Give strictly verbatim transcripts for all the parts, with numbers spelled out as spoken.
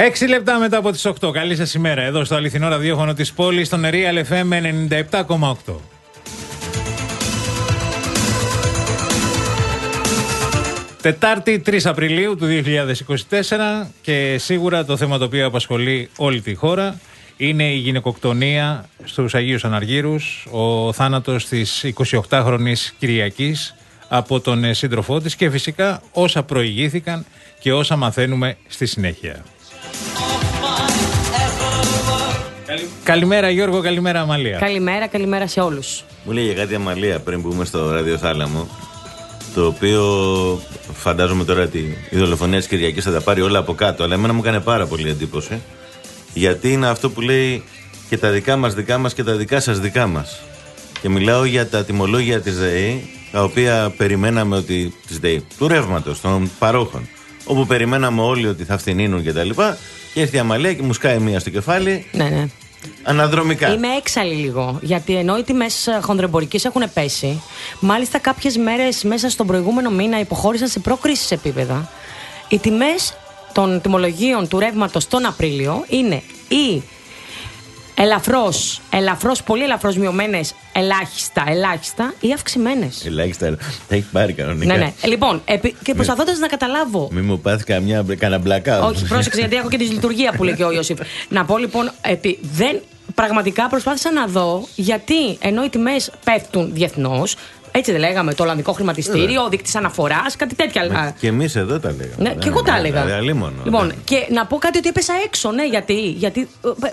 Έξι λεπτά μετά από τις οκτώ. Καλή σας ημέρα. Εδώ στο αληθινό ραδιόφωνο της πόλης, στον Real εφ εμ ενενήντα επτά κόμμα οκτώ. Τετάρτη, τρεις Απριλίου του δύο χιλιάδες είκοσι τέσσερα, και σίγουρα το θέμα το οποίο απασχολεί όλη τη χώρα είναι η γυναικοκτονία στους Αγίους Αναργύρους, ο θάνατος της εικοσιοκτάχρονης Κυριακής από τον σύντροφό της και φυσικά όσα προηγήθηκαν και όσα μαθαίνουμε στη συνέχεια. Καλη... Καλημέρα Γιώργο, καλημέρα Αμαλία. Καλημέρα, καλημέρα σε όλους. Μου λέει για κάτι Αμαλία πριν μπούμε στο ραδιοθάλαμο, το οποίο φαντάζομαι τώρα ότι η δολοφονία της Κυριακής θα τα πάρει όλα από κάτω, αλλά εμένα μου έκανε πάρα πολύ εντύπωση, γιατί είναι αυτό που λέει και τα δικά μας δικά μας και τα δικά σας δικά μας. Και μιλάω για τα τιμολόγια της ΔΕΗ, τα οποία περιμέναμε ότι, της ΔΕΗ, του ρεύματος, των παρόχων, όπου περιμέναμε όλοι ότι θα φθηνίνουν και τα λοιπά, και έρθει η Αμαλία και μου σκάει μία στο κεφάλι. Ναι, ναι. Αναδρομικά. Είμαι έξαλλη λίγο, γιατί ενώ οι τιμές χονδροεμπορικής έχουν πέσει, μάλιστα κάποιες μέρες μέσα στον προηγούμενο μήνα υποχώρησαν σε προκρίσεις επίπεδα. Οι τιμές των τιμολογίων του ρεύματος τον Απρίλιο είναι ή ελαφρώς, ελαφρώς, πολύ ελαφρώς μειωμένες, ελάχιστα, ελάχιστα ή αυξημένες. Ελάχιστα, τα έχει πάρει κανονικά. Ναι, ναι. Λοιπόν, επί, και προσπαθώντας να καταλάβω. Μη μου πάθει καμιά κανένα blackout. Όχι, πρόσεξε, γιατί έχω και τη λειτουργία που λέει και ο Ιωσήφ. Να πω λοιπόν, επί, δεν, πραγματικά προσπάθησα να δω γιατί ενώ οι τιμές πέφτουν διεθνώς. Έτσι δεν λέγαμε, το Ολλανδικό χρηματιστήριο, ο δείκτης αναφοράς, κάτι τέτοια. Και εμείς εδώ τα λέγαμε. Ναι, και εγώ τα έλεγα. Λοιπόν, ναι. Και να πω κάτι ότι έπεσα έξω, ναι, γιατί. γιατί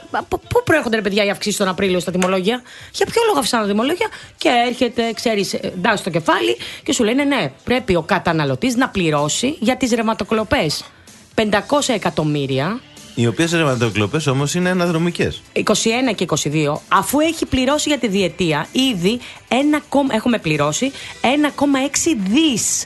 πού προέρχονται, ρε παιδιά, οι αυξήσεις τον Απρίλιο στα τιμολόγια, για ποιο λόγο αυξάνονται τα τιμολόγια, και έρχεται, ξέρεις, ντάς στο κεφάλι και σου λένε, ναι, πρέπει ο καταναλωτής να πληρώσει για τις ρευματοκλοπές πεντακόσια εκατομμύρια. Οι οποίες ρευματοκλοπές όμως είναι αναδρομικές. είκοσι ένα και είκοσι δύο, αφού έχει πληρώσει για τη διετία ήδη ένα, έχουμε πληρώσει ένα κόμμα έξι δις.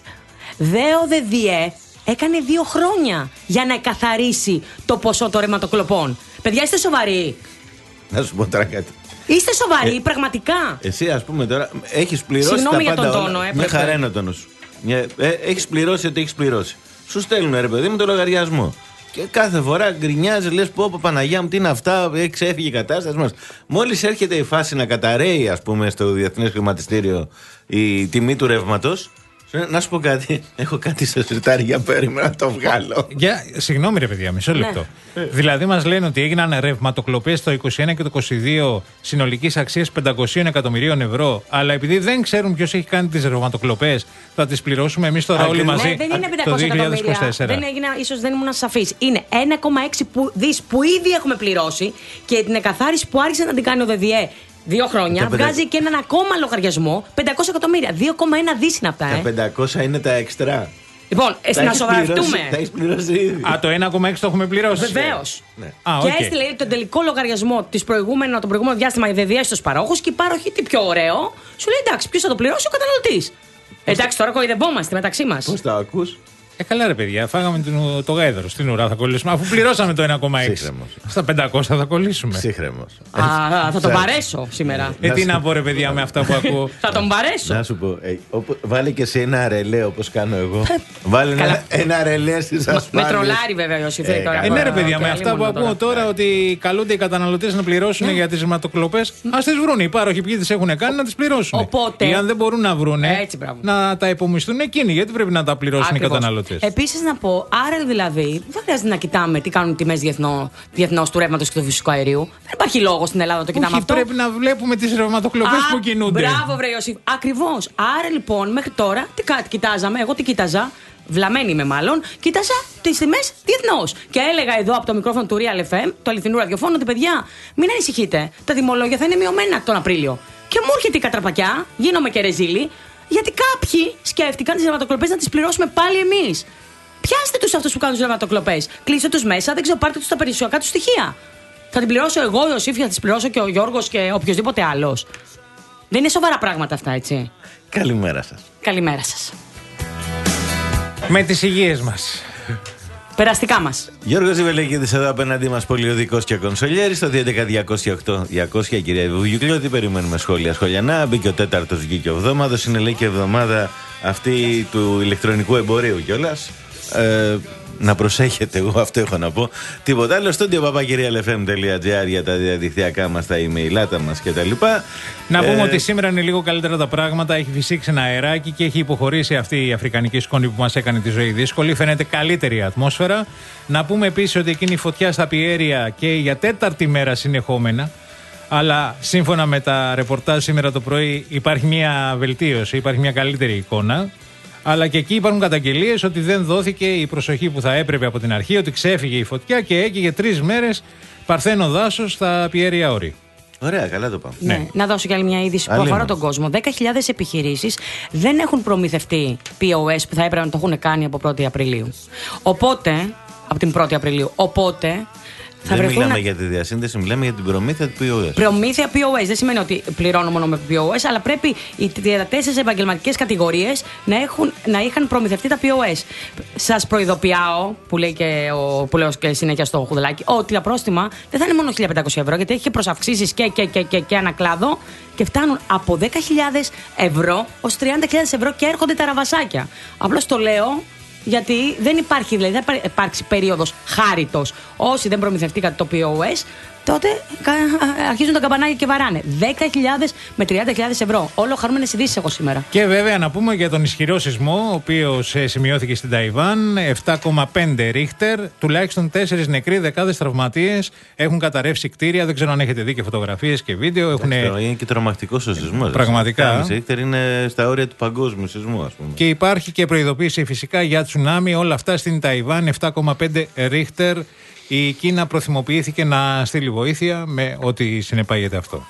ΔΕΟ ΔΕΔΙΕ έκανε δύο χρόνια για να εκαθαρίσει το ποσό των ρευματοκλοπών. Παιδιά, είστε σοβαροί? Να σου πω τώρα κάτι. Είστε σοβαροί, ε, πραγματικά? Εσύ, ας πούμε τώρα, έχεις πληρώσει. Συγγνώμη τα για πάντα τον τόνο, όλα. ε, Μια χαρά είναι ο τόνος. Ε, έχεις πληρώσει ό,τι έχεις πληρώσει. Σου στέλνουν, ρε παιδί μου, το λογαριασμό. Και κάθε φορά γκρινιάζει, λες πω, πω Παναγιά μου, τι είναι αυτά, ξέφυγε η κατάσταση μας. Μόλις έρχεται η φάση να καταραίει, ας πούμε, στο Διεθνές Χρηματιστήριο η τιμή του ρεύματος, να σου πω κάτι, έχω κάτι σε σιρτάρια, περίμενα να το βγάλω. Για, συγγνώμη ρε παιδιά, μισό λεπτό. Ναι. Δηλαδή μας λένε ότι έγιναν ρευματοκλοπές το είκοσι ένα και το είκοσι δύο συνολικής αξίας πεντακόσια εκατομμυρίων ευρώ, αλλά επειδή δεν ξέρουν ποιος έχει κάνει τις ρευματοκλοπές, θα τις πληρώσουμε εμείς τώρα όλοι μαζί. Ναι, δεν είναι πεντακόσια εκατομμύρια. Δεν έγινε, ίσως δεν ήμουν σαφής. Είναι ένα κόμμα έξι δις που ήδη έχουμε πληρώσει, και την εκαθάριση που άρχισε να την κάνει ο ΔΕΔΙΕ δύο χρόνια, τα βγάζει και έναν ακόμα λογαριασμό πεντακόσια εκατομμύρια. δύο κόμμα ένα δις είναι αυτά, ε. Τα πεντακόσια είναι τα εξτρά. Λοιπόν, να σοβαρευτούμε. Τα έχεις πληρώσει ήδη. Α, το ένα κόμμα έξι το έχουμε πληρώσει. Βεβαίως. Ναι. Α, και okay. έστειλε τον τελικό λογαριασμό της προηγούμενο, το προηγούμενο διάστημα η ΔΕΔΙΕ στους παρόχους, και οι πάροχοι, τι πιο ωραίο, σου λέει εντάξει, ποιος θα το πληρώσει? Ο καταναλωτής. Εντάξει, τώρα κοροϊδευόμαστε μεταξύ μας. Πώς τα ακούς? Ε, καλά ρε παιδιά, φάγαμε το γάιδαρο. Στην ουρά θα κολλήσουμε. Αφού πληρώσαμε το ένα κόμμα έξι. Στα πεντακόσια θα κολλήσουμε. Σύγχρεμος. Α, θα τον παρέσω σήμερα. Ε, τι να πω ρε παιδιά με αυτά που ακούω. Θα τον παρέσω. Να σου πω, ε, οπό, βάλε και σε ένα ρελέ όπως κάνω εγώ. Βάλε ένα, ένα ρελέ στις ασφάλειες. Με τρολάρει βέβαια ο Ιωσήφ τώρα. Ε, ναι ρε παιδιά, με αυτά που ακούω τώρα ότι καλούνται οι καταναλωτές να πληρώσουν για τις ρευματοκλοπές, ας τις βρουν. Οι πάροχοι ποιοι τις έχουν κάνει να τις πληρώσουν. Οπότε. Ή αν δεν μπορούν να βρουν, να τα υπομισθούν εκείνοι. Γιατί πρέπει να τα πληρώσουν οι καταναλωτές. Επίσης να πω, άρα δηλαδή δεν χρειάζεται να κοιτάμε τι κάνουν τιμές διεθνώς του ρεύματος και του φυσικού αερίου. Δεν υπάρχει λόγο στην Ελλάδα να το κοιτάμε. Όχι, αυτό. Πρέπει να βλέπουμε τις ρευματοκλοπές που κινούνται. Μπράβο, βρε Ιωσήφ. Ακριβώς. Άρα λοιπόν, μέχρι τώρα τι κάτι κοιτάζαμε, εγώ τι κοίταζα. Βλαμμένη είμαι μάλλον, κοίταζα τις τιμές διεθνώς. Και έλεγα εδώ από το μικρόφωνο του Real εφ εμ, του αληθινού ραδιοφώνου, ότι παιδιά, μην ανησυχείτε. Τα τιμολόγια θα είναι μειωμένα τον Απρίλιο. Και μου έρχεται η κατραπακιά, γίνομαι και ρεζίλη, γιατί κάποιοι σκέφτηκαν τις ρευματοκλοπές να τις πληρώσουμε πάλι εμείς. Πιάστε τους αυτούς που κάνουν τις ρευματοκλοπές. Κλείστε τους μέσα, δεν ξέρω, πάρτε τους τα περιουσιακά τους στοιχεία. Θα την πληρώσω εγώ, ο Ιωσήφ, θα τις πληρώσω και ο Γιώργος και οποιοδήποτε άλλος. Δεν είναι σοβαρά πράγματα αυτά, έτσι. Καλημέρα σας. Καλημέρα σας. Με τις υγείες μας. Περαστικά μας. Γιώργος Ιβελεκίδης εδώ απέναντί μας, πολιοδικός και κονσολιέρης. Στο δύο έντεκα διακόσια οκτώ διακόσια, κυρία Βουγιουκλώτη, περιμένουμε σχόλια σχολιανά. Μπήκε ο τέταρτος γήκιο εβδόμαδος. Είναι λέει και εβδομάδα αυτή του ηλεκτρονικού εμπορίου κιόλας. Ε, να προσέχετε, εγώ αυτό έχω να πω. Τίποτα άλλο. Στούντιο παπάκυριαλεφm τελεία εφ εμ τελεία τζι άρ για τα διαδικτυακά μας, τα emailάτα μας κτλ. Να πούμε ε... ότι σήμερα είναι λίγο καλύτερα τα πράγματα. Έχει φυσήξει ένα αεράκι και έχει υποχωρήσει αυτή η αφρικανική σκόνη που μας έκανε τη ζωή δύσκολη. Φαίνεται καλύτερη η ατμόσφαιρα. Να πούμε επίσης ότι εκείνη η φωτιά στα Πιέρια και για τέταρτη μέρα συνεχόμενα. Αλλά σύμφωνα με τα ρεπορτάζ σήμερα το πρωί υπάρχει μια βελτίωση, υπάρχει μια καλύτερη εικόνα. Αλλά και εκεί υπάρχουν καταγγελίες ότι δεν δόθηκε η προσοχή που θα έπρεπε από την αρχή, ότι ξέφυγε η φωτιά και έκαιγε τρεις μέρες παρθένο δάσος στα Πιέρια Όρη. Ωραία, καλά το πάμε. Ναι. Ναι. Να δώσω κι άλλη μια είδηση που αφορά τον κόσμο. δέκα χιλιάδες επιχειρήσεις δεν έχουν προμηθευτεί πι ο ες που θα έπρεπε να το έχουν κάνει από πρώτη Απριλίου. Οπότε, από την πρώτη Απριλίου. Οπότε. Δεν μιλάμε να... για τη διασύνδεση, μιλάμε για την προμήθεια του πι ο ες. Προμήθεια πι ο ες. Δεν σημαίνει ότι πληρώνω μόνο με πι ο ες, αλλά πρέπει οι τριάντα τέσσερις επαγγελματικές κατηγορίες να, έχουν, να είχαν προμηθευτεί τα πι ο ες. Σας προειδοποιάω, που, λέει και ο, που λέω και συνέχεια στο Χουδελάκι, ότι τα πρόστιμα δεν θα είναι μόνο χίλια πεντακόσια ευρώ, γιατί έχει και προσαυξήσεις και, και, και, και, και ανακλάδο και φτάνουν από δέκα χιλιάδες ευρώ ως τριάντα χιλιάδες ευρώ και έρχονται τα ραβασάκια. Απλώς το λέω. Γιατί δεν υπάρχει, δηλαδή δεν θα υπάρξει περίοδος χάριτος. Όσοι δεν προμηθευτήκατε το πι ο ες, τότε αρχίζουν τα καμπανάκια και βαράνε. δέκα χιλιάδες με τριάντα χιλιάδες ευρώ. Όλο χαρούμενες ειδήσεις έχω σήμερα. Και βέβαια να πούμε για τον ισχυρό σεισμό, ο οποίος σημειώθηκε στην Ταϊβάν, επτά κόμμα πέντε ρίχτερ, τουλάχιστον τέσσερις νεκροί, δεκάδες τραυματίες, έχουν καταρρεύσει κτίρια. Δεν ξέρω αν έχετε δει και φωτογραφίες και βίντεο. Έχουν... Είναι και τρομακτικός ο σεισμός. Πραγματικά. επτά κόμμα πέντε ρίχτερ είναι στα όρια του παγκόσμιου σεισμού, ας πούμε. Και υπάρχει και προειδοποίηση φυσικά για τσουνάμι, όλα αυτά στην Ταϊβάν, επτά κόμμα πέντε ρίχτερ. Η Κίνα προθυμοποιήθηκε να στείλει βοήθεια με ό,τι συνεπάγεται αυτό.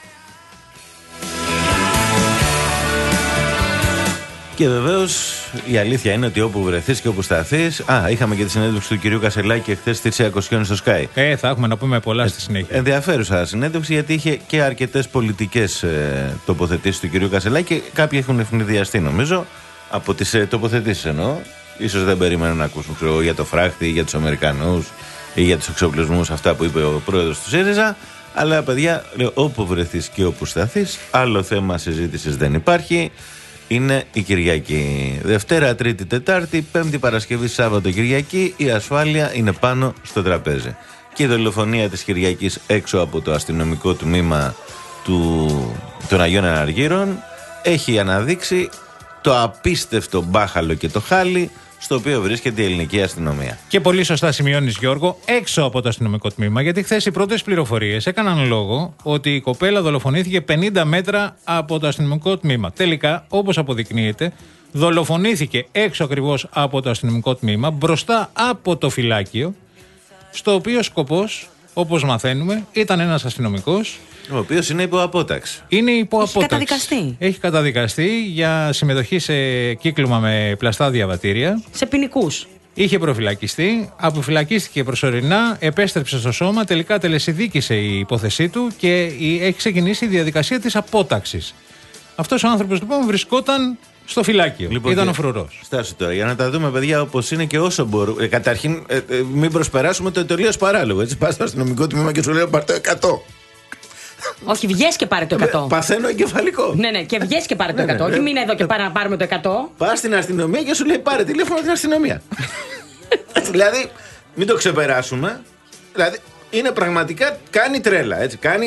Και βεβαίως η αλήθεια είναι ότι όπου βρεθείς και όπου σταθείς. Α, είχαμε και τη συνέντευξη του κυρίου Κασελάκη εχθές στη Θηρσαία Κοσιόνη στο Sky. Ε, θα έχουμε να πούμε πολλά στη συνέχεια. Ενδιαφέρουσα συνέντευξη, γιατί είχε και αρκετές πολιτικές ε, τοποθετήσεις του κυρίου Κασελάκη. Και κάποιοι έχουν ευνηδιαστεί, νομίζω, από τις ε, τοποθετήσεις εννοώ. Ίσως δεν περίμεναν να ακούσουν, ξέρω, για το φράχτη ή για τους Αμερικανούς ή για τους εξοπλισμούς, αυτά που είπε ο πρόεδρος του ΣΥΡΙΖΑ. Αλλά παιδιά, λέω, όπου βρεθείς και όπου σταθείς, άλλο θέμα συζήτησης δεν υπάρχει. Είναι η Κυριακή. Δευτέρα, Τρίτη, Τετάρτη, Πέμπτη, Παρασκευή, Σάββατο, Κυριακή. Η ασφάλεια είναι πάνω στο τραπέζι. Και η δολοφονία της Κυριακής έξω από το αστυνομικό τμήμα του, των Αγίων Αναργύρων έχει αναδείξει το απίστευτο μπάχαλο και το χάλι στο οποίο βρίσκεται η ελληνική αστυνομία. Και πολύ σωστά σημειώνεις, Γιώργο, έξω από το αστυνομικό τμήμα, γιατί χθες οι πρώτες πληροφορίες έκαναν λόγο ότι η κοπέλα δολοφονήθηκε πενήντα μέτρα από το αστυνομικό τμήμα. Τελικά, όπως αποδεικνύεται, δολοφονήθηκε έξω ακριβώς από το αστυνομικό τμήμα, μπροστά από το φυλάκιο, στο οποίο σκοπός, όπως μαθαίνουμε, ήταν ένας αστυνομικός. Ο οποίος είναι υπό απόταξη. Είναι υπό Έχει απόταξη. καταδικαστεί. Έχει καταδικαστεί για συμμετοχή σε κύκλωμα με πλαστά διαβατήρια. Σε ποινικούς. Είχε προφυλακιστεί, αποφυλακίστηκε προσωρινά, επέστρεψε στο σώμα, τελικά τελεσιδίκησε η υπόθεσή του και έχει ξεκινήσει η διαδικασία της απόταξης. Αυτός ο άνθρωπος λοιπόν βρισκόταν στο φυλάκιο. Λοιπόν, ήταν ο φρουρός. Στάσου τώρα, για να τα δούμε, παιδιά, όπως είναι και όσο μπορούμε. Ε, καταρχήν, ε, ε, μην προσπεράσουμε το τελείως παράλογο. Έτσι, πας στο αστυνομικό τμήμα και σου λέει πάρ' το εκατό. Όχι, βγες και πάρε το εκατό. Παθαίνω εγκεφαλικό. Ναι, ναι, και βγες και πάρε το εκατό. Όχι, μην εδώ και πάρε να πάρουμε το εκατό. Πας στην αστυνομία και σου λέει πάρε τηλέφωνο την αστυνομία. Δηλαδή, μην το ξεπεράσουμε. Δηλαδή, είναι πραγματικά κάνει τρέλα. Έτσι, κάνει.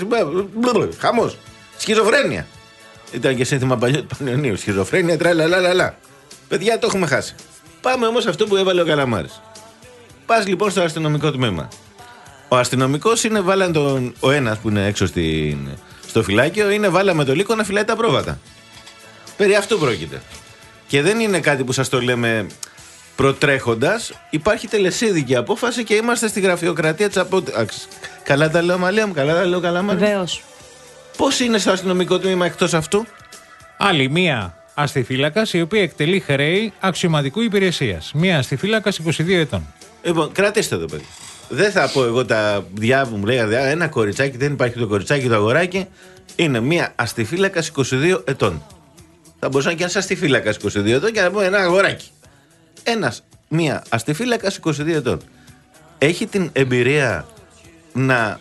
Χαμός. Σχιζοφρένεια. Ήταν και σύνθημα παλιού του Πανιωνίου. Σχιζοφρένεια, τρέλα, λα, λα, λα. Παιδιά, το έχουμε χάσει. Πάμε όμως αυτό που έβαλε ο Καλαμάρης. Πας λοιπόν στο αστυνομικό τμήμα. Ο αστυνομικός είναι, βάλαν τον, ο ένας που είναι έξω στην, στο φυλάκιο, είναι βάλα με το λύκο να φυλάει τα πρόβατα. Περί αυτού πρόκειται. Και δεν είναι κάτι που σας το λέμε προτρέχοντας. Υπάρχει τελεσίδικη απόφαση και είμαστε στη γραφειοκρατία της απόταξης. Καλά τα λέω, Μαλία μου, καλά τα λέω, Καλαμάρη. Βεβαίως. Πώς είναι στο αστυνομικό τμήμα εκτός αυτού? Άλλη μία αστιφύλακας η οποία εκτελεί χρέη αξιωματικού υπηρεσίας. Μία αστιφύλακας είκοσι δύο ετών. Λοιπόν, κρατήστε το, παιδί. Δεν θα πω εγώ τα διά που μου λέγατε, ένα κοριτσάκι, δεν υπάρχει το κοριτσάκι, το αγοράκι. Είναι μία αστιφύλακας είκοσι δύο ετών. Θα μπορούσε να είναι και ένας αστιφύλακας είκοσι δύο ετών και να πούμε ένα αγοράκι. Ένας, μία αστιφύλακας είκοσι δύο ετών. Έχει την εμπειρία να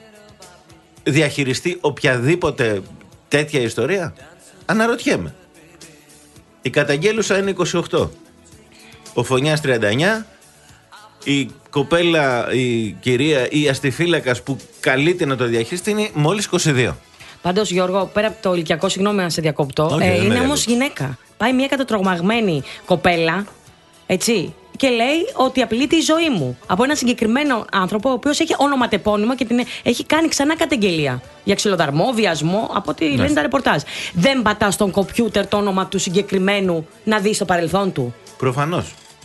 διαχειριστεί οποιαδήποτε τέτοια ιστορία? Αναρωτιέμαι. Η καταγγέλουσα είναι είκοσι οκτώ. Ο Φωνιάς τριάντα εννιά. η κοπέλα, η κυρία, η αστιφύλακας που καλείται να το διαχειριστεί είναι μόλις είκοσι δύο. Πάντως, Γιώργο, πέρα από το ηλικιακό, συγγνώμη να σε διακόπτω, Όχι, ε, δεν είναι με όμως γυναίκα. Πάει μια κατατρογμαγμένη κοπέλα, έτσι, και λέει ότι απειλεί τη ζωή μου από έναν συγκεκριμένο άνθρωπο, ο οποίος έχει ονοματεπώνυμο και την έχει κάνει ξανά καταγγελία για ξυλοδαρμό, βιασμό, από ό,τι λένε τα ρεπορτάζ. Δεν πατά στον κομπιούτερ το όνομα του συγκεκριμένου να δει το παρελθόν του. Προφανώς.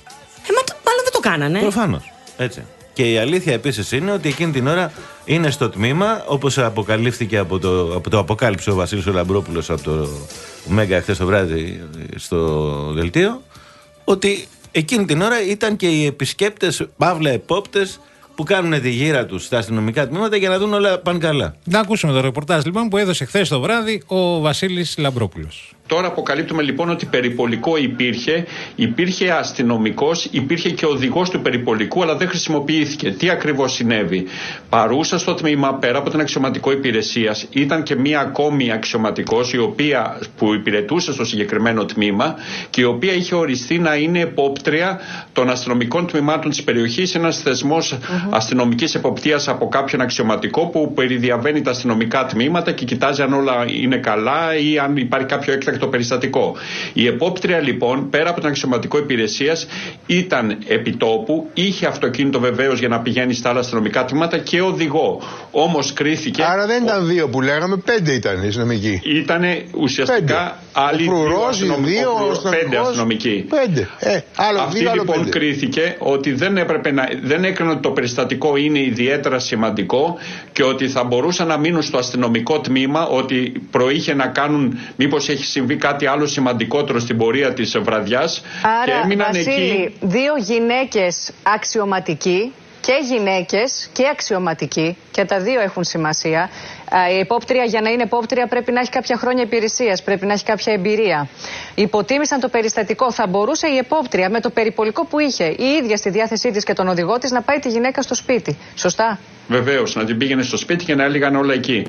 Ε, μα το, μάλλον δεν το κάνανε. Προφανώς. Έτσι. Και η αλήθεια επίσης είναι ότι εκείνη την ώρα είναι στο τμήμα, όπως αποκαλύφθηκε από το, από το αποκάλυψε ο Βασίλης ο Λαμπρόπουλος από το Μέγκα χθες το βράδυ στο δελτίο, ότι εκείνη την ώρα ήταν και οι επισκέπτες, παύλα επόπτες, που κάνουν τη γύρα τους στα αστυνομικά τμήματα για να δουν όλα πάνε καλά. Να ακούσουμε το ρεπορτάζ λοιπόν που έδωσε χθες το βράδυ ο Βασίλης Λαμπρόπουλος. Τώρα αποκαλύπτουμε λοιπόν ότι περιπολικό υπήρχε, υπήρχε αστυνομικός, υπήρχε και οδηγός του περιπολικού, αλλά δεν χρησιμοποιήθηκε. Τι ακριβώς συνέβη? Παρούσα στο τμήμα, πέρα από την αξιωματικό υπηρεσίας, ήταν και μία ακόμη αξιωματικός, η οποία, που υπηρετούσε στο συγκεκριμένο τμήμα και η οποία είχε οριστεί να είναι επόπτρια των αστυνομικών τμήματων της περιοχής, ένας θεσμός mm-hmm. αστυνομικής εποπτείας από κάποιον αξιωματικό που περιδιαβαίνει τα αστυνομικά τμήματα και κοιτάζει αν όλα είναι καλά ή αν υπάρχει κάποιο έκτακτο το περιστατικό. Η επόπτρια λοιπόν, πέρα από τον αξιωματικό υπηρεσίας, ήταν επιτόπου, είχε αυτοκίνητο βεβαίως για να πηγαίνει στα άλλα αστυνομικά τμήματα και οδηγό. Όμως κρίθηκε. Άρα δεν ήταν δύο που λέγαμε, πέντε ήταν οι αστυνομικοί. Ήτανε ουσιαστικά πέντε. Άλλοι δύο αστυνομικοί. Πέντε αστυνομικοί. Πέντε. Ε, άλλο, Αυτή δύο, λοιπόν πέντε. Κρίθηκε ότι δεν έπρεπε να. Δεν έκρινε ότι το περιστατικό είναι ιδιαίτερα σημαντικό και ότι θα μπορούσαν να μείνουν στο αστυνομικό τμήμα, ότι προείχε να κάνουν, μήπως έχει συμβεί κάτι άλλο σημαντικότερο στην πορεία της βραδιάς. Άρα, και έμειναν Βασίλη, εκεί. δύο γυναίκες αξιωματικοί και γυναίκες και αξιωματικοί, και τα δύο έχουν σημασία. Η υπόπτρια, για να είναι υπόπτρια, πρέπει να έχει κάποια χρόνια υπηρεσίας, πρέπει να έχει κάποια εμπειρία. Υποτίμησαν το περιστατικό. Θα μπορούσε η υπόπτρια με το περιπολικό που είχε η ίδια στη διάθεσή της και τον οδηγό της να πάει τη γυναίκα στο σπίτι. Σωστά? Βεβαίως, να την πήγαινε στο σπίτι και να έλεγαν όλα εκεί.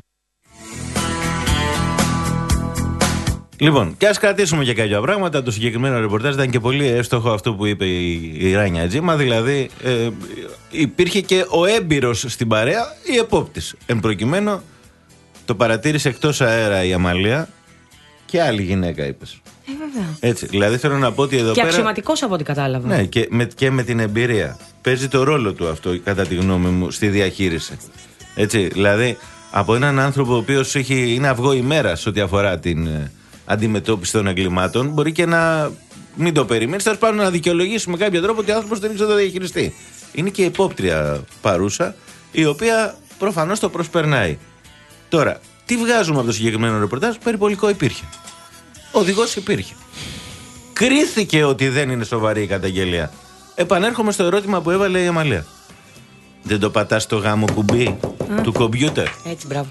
Λοιπόν, και ας κρατήσουμε και κάποια πράγματα. Το συγκεκριμένο ρεπορτάζ ήταν και πολύ εύστοχο αυτό που είπε η, η Ράνια Τζίμα. Δηλαδή, ε, υπήρχε και ο έμπειρος στην παρέα, η επόπτης. Εν προκειμένου, το παρατήρησε εκτός αέρα η Αμαλία και άλλη γυναίκα, είπες. Ε, βέβαια. Έτσι, δηλαδή θέλω να πω ότι εδώ και πέρα. Και αξιωματικός από ό,τι κατάλαβα. Ναι, και με, και με την εμπειρία. Παίζει το ρόλο του αυτό, κατά τη γνώμη μου, στη διαχείριση. Έτσι, δηλαδή, από έναν άνθρωπο ο οποίος είναι αυγό ημέρας ό,τι αφορά την αντιμετώπιση των εγκλημάτων, μπορεί και να μην το περιμένει. Θα σπάνουν να δικαιολογήσει με κάποιο τρόπο ότι ο άνθρωπος δεν ήξερε να το διαχειριστεί. Είναι και η επόπτρια παρούσα, η οποία προφανώς το προσπερνάει. Τώρα, τι βγάζουμε από το συγκεκριμένο ρεπορτάζ? Περιπολικό υπήρχε. Οδηγός υπήρχε. Κρίθηκε ότι δεν είναι σοβαρή η καταγγελία. Επανέρχομαι στο ερώτημα που έβαλε η Αμαλία. Δεν το πατάς στο γάμο κουμπί Α. του κομπιούτερ? Έτσι, μπράβο.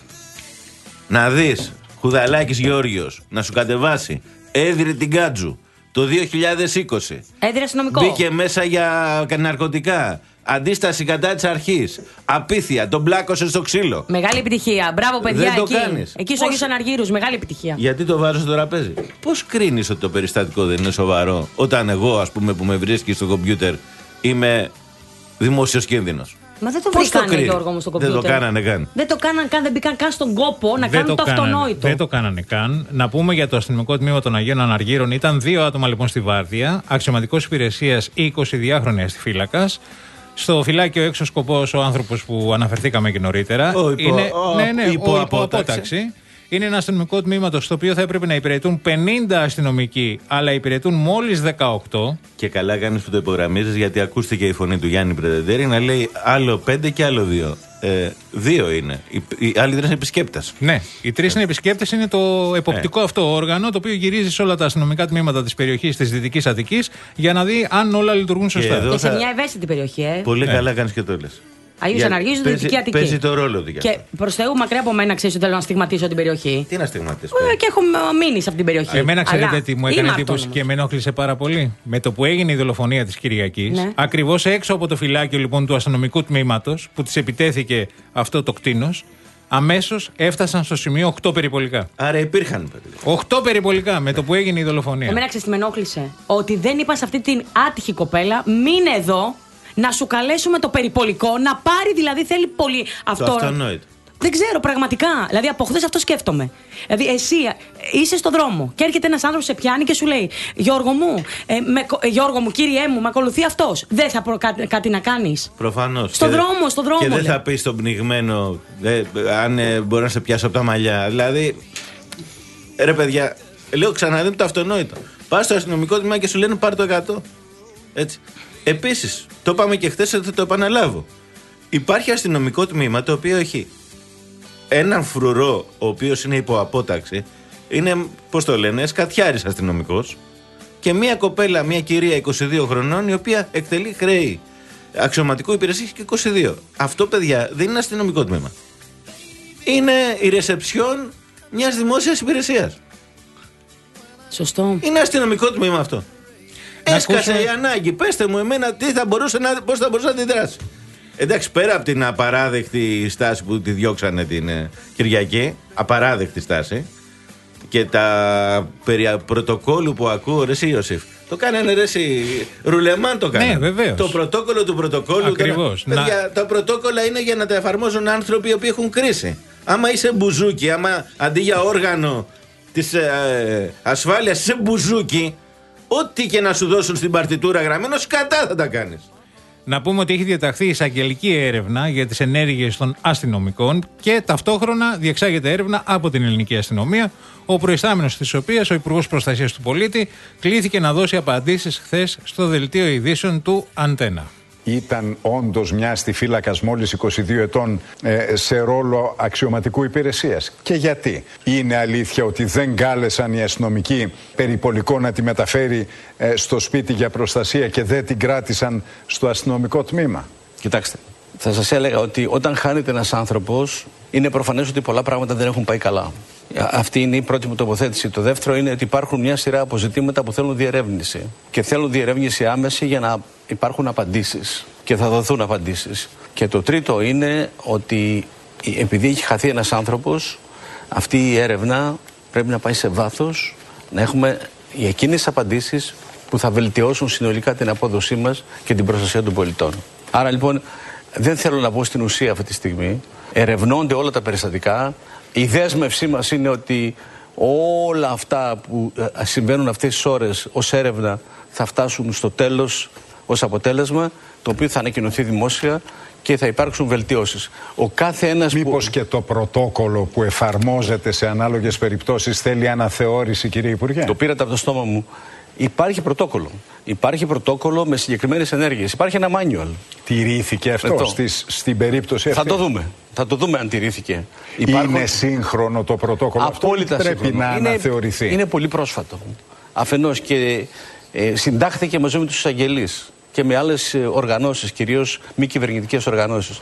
Να δεις Χουδαλάκης Γεώργιος να σου κατεβάσει Έδρη την Κάτζου το δύο χιλιάδες είκοσι. Έδρη αστυνομικό. Μπήκε μέσα για ναρκωτικά. Αντίσταση κατά της αρχής. Απίθεια, τον μπλάκωσε στο ξύλο. Μεγάλη επιτυχία. Μπράβο, παιδιά. Δεν το εκεί. κάνεις. Εκεί στου Αγίους Αναργύρους. Μεγάλη επιτυχία. Γιατί το βάζω στο τραπέζι? Πώς κρίνεις ότι το περιστατικό δεν είναι σοβαρό, όταν εγώ, ας πούμε, που με βρίσκει στο κομπιούτερ, είμαι δημόσιος κίνδυνος? Μα δεν το βρήκανε, Γιώργο μου, στο κομπιούτερ. Δεν το κάνανε καν. Δεν το κάνανε καν, δεν μπήκαν καν στον κόπο να δεν κάνουν το, το αυτονόητο. Δεν το κάνανε καν. Να πούμε για το αστυνομικό τμήμα των Αγίων Αναργύρων. Ήταν δύο άτομα λοιπόν στη βάρδια. Αξιωματικός υπηρεσίας εικοσιδυάχρονη αστιφύλακας. Στο φυλάκιο έξω σκοπός ο άνθρωπος που αναφερθήκαμε και νωρίτερα. Ο υπο, είναι ο, ναι, ναι, υπο, ο υποαπόταξη. Είναι ένα αστυνομικό τμήμα στο οποίο θα έπρεπε να υπηρετούν πενήντα αστυνομικοί, αλλά υπηρετούν μόλις δεκαοκτώ. Και καλά κάνεις που το υπογραμμίζεις, γιατί ακούστηκε η φωνή του Γιάννη Πρεδεντέρη να λέει άλλο πέντε και άλλο δύο. Ε, δύο είναι. Οι, οι άλλοι τρεις είναι επισκέπτες. Ναι, οι τρεις είναι επισκέπτες. Είναι το εποπτικό ε. αυτό όργανο, το οποίο γυρίζει σε όλα τα αστυνομικά τμήματα της περιοχής της Δυτικής Αττικής για να δει αν όλα λειτουργούν σωστά. Και, και θα... σε μια ευαίσθητη περιοχή, ε. Πολύ ναι. καλά κάνεις και το λες. Αγίους Αναργύρους, Δυτική Αττική. Παίζει το ρόλο του. Και προς Θεού, μακριά από μένα, ξέρεις ότι θέλω να στιγματίσω την περιοχή. Τι να στιγματίσω? Ε, και έχω μείνει σε αυτήν την περιοχή. Εμένα, ξέρετε τι μου έκανε εντύπωση και με ενόχλησε πάρα πολύ? Με το που έγινε η δολοφονία της Κυριακής, ναι. ακριβώς έξω από το φυλάκιο λοιπόν του αστυνομικού τμήματος που της επιτέθηκε αυτό το κτίνος, αμέσως έφτασαν στο σημείο οκτώ περιπολικά. Άρα υπήρχαν. οκτώ περιπολικά με το που έγινε η δολοφονία. Εμένα, ξέρεις τι με ενόχλησε? Ότι δεν είπα σε αυτή την άτυχη κοπέλα, μείνε εδώ. Να σου καλέσουμε το περιπολικό, να πάρει δηλαδή θέλει πολύ αυτό. Το αυτονόητο. Δεν ξέρω, πραγματικά. Δηλαδή, από χθες αυτό σκέφτομαι. Δηλαδή, εσύ είσαι στο δρόμο και έρχεται ένας άνθρωπος, σε πιάνει και σου λέει: Γιώργο μου, ε, με, ε, Γιώργο μου, κύριέ μου, με ακολουθεί αυτός. Δεν θα προ, κάτι, κάτι να κάνεις. Προφανώς. Στο δρόμο, στο δρόμο. Και δεν λέει. θα πει στον πνιγμένο, ε, αν ε, μπορώ να σε πιάσω από τα μαλλιά. Δηλαδή, ρε παιδιά, λέω ξανά, δεν το αυτονόητο. Πας στο αστυνομικό τμήμα και σου λένε πάρ' το εκατό. Έτσι. Επίσης, το είπαμε και χθες, θα το επαναλάβω. Υπάρχει αστυνομικό τμήμα το οποίο έχει έναν φρουρό, ο οποίος είναι υπό απόταξη, είναι, πώς το λένε, σκατιάρης αστυνομικός, και μία κοπέλα, μία κυρία είκοσι δύο χρονών, η οποία εκτελεί χρέη αξιωματικού υπηρεσίας και είκοσι δύο. Αυτό, παιδιά, δεν είναι αστυνομικό τμήμα. Είναι η ρεσεψιόν μιας δημόσιας υπηρεσίας. Σωστό. Είναι αστυνομικό τμήμα αυτό. Να Έσκασε ακούσω... η ανάγκη. Πέστε μου εμένα τι θα μπορούσε να, πώς θα μπορούσε να αντιδράσει. Εντάξει, πέρα από την απαράδεκτη στάση που τη διώξανε την ε, Κυριακή, απαράδεκτη στάση, και τα περί πρωτοκόλλου που ακούω, ρε εσύ Ιωσήφ, το κάνανε ρε εσύ, ρουλεμάν το κάνανε. Ναι, βεβαίως. Το πρωτόκολλο του πρωτοκόλλου. Ακριβώς. Τώρα, παιδιά, να... τα πρωτόκολλα είναι για να τα εφαρμόζουν άνθρωποι οι οποίοι έχουν κρίση. Άμα είσαι μπουζούκι, άμα αντί για όργανο της ε, ασφάλειας είσαι μπουζούκι, ό,τι και να σου δώσουν στην παρτιτούρα γραμμένο, σκατά θα τα κάνεις. Να πούμε ότι έχει διαταχθεί εισαγγελική έρευνα για τις ενέργειες των αστυνομικών και ταυτόχρονα διεξάγεται έρευνα από την ελληνική αστυνομία, ο προϊστάμενος της οποίας, ο Υπουργός Προστασίας του Πολίτη, κλήθηκε να δώσει απαντήσεις χθες στο δελτίο ειδήσεων του Αντένα. Ήταν όντως μια αστιφύλακας μόλις είκοσι δύο ετών ε, σε ρόλο αξιωματικού υπηρεσίας. Και γιατί? Είναι αλήθεια ότι δεν κάλεσαν οι αστυνομικοί περιπολικό να τη μεταφέρει ε, στο σπίτι για προστασία και δεν την κράτησαν στο αστυνομικό τμήμα? Κοιτάξτε, θα σας έλεγα ότι όταν χάνεται ένας άνθρωπος, είναι προφανές ότι πολλά πράγματα δεν έχουν πάει καλά. Αυτή είναι η πρώτη μου τοποθέτηση. Το δεύτερο είναι ότι υπάρχουν μια σειρά αποζητήματα που θέλουν διερεύνηση. Και θέλουν διερεύνηση άμεση για να υπάρχουν απαντήσεις. Και θα δοθούν απαντήσεις. Και το τρίτο είναι ότι επειδή έχει χαθεί ένας άνθρωπος, αυτή η έρευνα πρέπει να πάει σε βάθος, να έχουμε εκείνες απαντήσεις που θα βελτιώσουν συνολικά την απόδοσή μας και την προστασία των πολιτών. Άρα λοιπόν δεν θέλω να πω στην ουσία αυτή τη στιγμή. Ερευνώνται όλα τα περιστατικά. Η δέσμευσή μας είναι ότι όλα αυτά που συμβαίνουν αυτές τις ώρες ως έρευνα θα φτάσουν στο τέλος ως αποτέλεσμα, το οποίο θα ανακοινωθεί δημόσια και θα υπάρξουν βελτιώσεις. Ο κάθε ένας Μήπως που... και το πρωτόκολλο που εφαρμόζεται σε ανάλογες περιπτώσεις θέλει αναθεώρηση, κύριε Υπουργέ? Το πήρατε από το στόμα μου. Υπάρχει πρωτόκολλο. Υπάρχει πρωτόκολλο με συγκεκριμένες ενέργειες. Υπάρχει ένα manual. Τηρήθηκε αυτό στις, στην περίπτωση αυτή? Θα το δούμε. Θα το δούμε αν τηρήθηκε. Υπάρχουν... Είναι σύγχρονο το πρωτόκολλο? Απόλυτα αυτό πρέπει σύγχρονο. να είναι, αναθεωρηθεί. Είναι πολύ πρόσφατο. Αφενός και ε, συντάχθηκε μαζί με τους εισαγγελείς και με άλλες οργανώσεις, κυρίως μη κυβερνητικές οργανώσεις.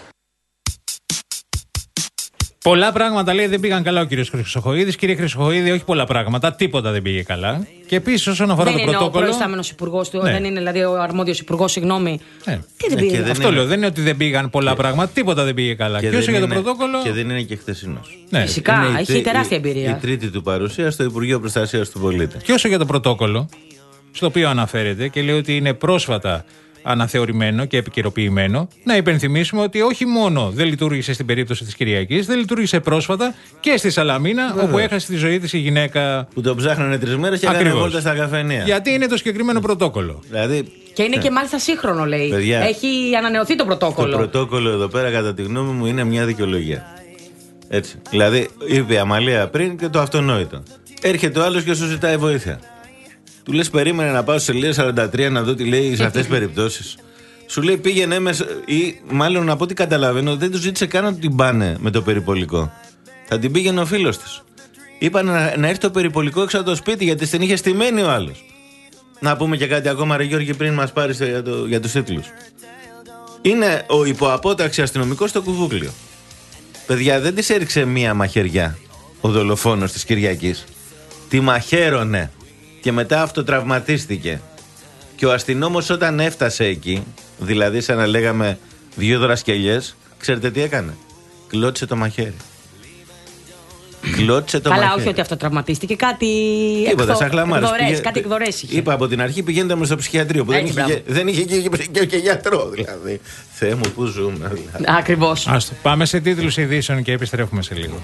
Πολλά πράγματα λέει δεν πήγαν καλά ο κύριος Χρυσοχοΐδης. Κύριε Χρυσοχοΐδη, όχι πολλά πράγματα, τίποτα δεν πήγε καλά. Και επίσης όσον αφορά δεν το πρωτόκολλο. Δεν είναι ο προϊστάμενος υπουργός του, ναι. δεν είναι δηλαδή ο αρμόδιος υπουργός, συγγνώμη. Ναι. Τι δεν ναι, πήγε. δεν Αυτό είναι... λέω, δεν είναι ότι δεν πήγαν πολλά και... πράγματα, τίποτα δεν πήγε καλά. Και, και όσο για το είναι... πρωτόκολλο. Και δεν είναι και χθεσινός. Ναι. Φυσικά, είναι έχει η... τεράστια η... εμπειρία. Η τρίτη του παρουσία στο Υπουργείο Προστασίας του Πολίτη. Και όσο για το πρωτόκολλο, στο οποίο αναφέρεται και λέει ότι είναι πρόσφατα αναθεωρημένο και επικαιροποιημένο, να υπενθυμίσουμε ότι όχι μόνο δεν λειτουργήσε στην περίπτωση της Κυριακής, δεν λειτουργήσε πρόσφατα και στη Σαλαμίνα, βέβαια, όπου έχασε τη ζωή της η γυναίκα. Που το ψάχνανε τρεις μέρες και έκανε βόλτα στα καφενεία. Γιατί είναι το συγκεκριμένο πρωτόκολλο. Δηλαδή, και είναι και μάλιστα σύγχρονο, λέει. παιδιά, έχει ανανεωθεί το πρωτόκολλο. Το πρωτόκολλο εδώ πέρα, κατά τη γνώμη μου, είναι μια δικαιολογία. Έτσι. Δηλαδή, είπε η Αμαλία πριν και το αυτονόητο. Έρχεται ο άλλος και σου ζητάει βοήθεια. Του λες περίμενε να πάω στη σελίδα σαράντα τρία να δω τι λέει σε αυτές τις περιπτώσεις. Σου λέει πήγαινε μέσα, ή μάλλον από ό,τι καταλαβαίνω δεν του ζήτησε καν να την πάνε με το περιπολικό. Θα την πήγαινε ο φίλος της. Είπαν να, να έρθει το περιπολικό έξω από το σπίτι γιατί την είχε στημένη ο άλλος. Να πούμε και κάτι ακόμα, ρε Γιώργη, πριν μας πάρεις για, το, για τους τίτλους. Είναι ο υποαπόταξη αστυνομικός στο κουβούκλιο. Παιδιά, δεν της έριξε μία μαχαιριά ο δολοφόνος της Κυριακής. Τη μαχαίρωνε. Και μετά αυτοτραυματίστηκε. Και ο αστυνόμος όταν έφτασε εκεί, δηλαδή σαν να λέγαμε δύο δρασκελιές, ξέρετε τι έκανε? Κλώτσε το μαχαίρι. Κλώτσε το Καλά, μαχαίρι. όχι ότι αυτοτραυματίστηκε, κάτι. Τίποτα, σαν χλαμάρες. Εκδορές, Πήγε... κάτι εκδορές είχε. Είπα από την αρχή πηγαίνετε με στο ψυχιατρίο που δεν είχε, και, δεν είχε και, και, και, και γιατρό δηλαδή. Θεέ μου, πού ζούμε δηλαδή. Ακριβώς. Άστο, πάμε σε τίτλους ειδήσεων και επιστρέφουμε σε λίγο.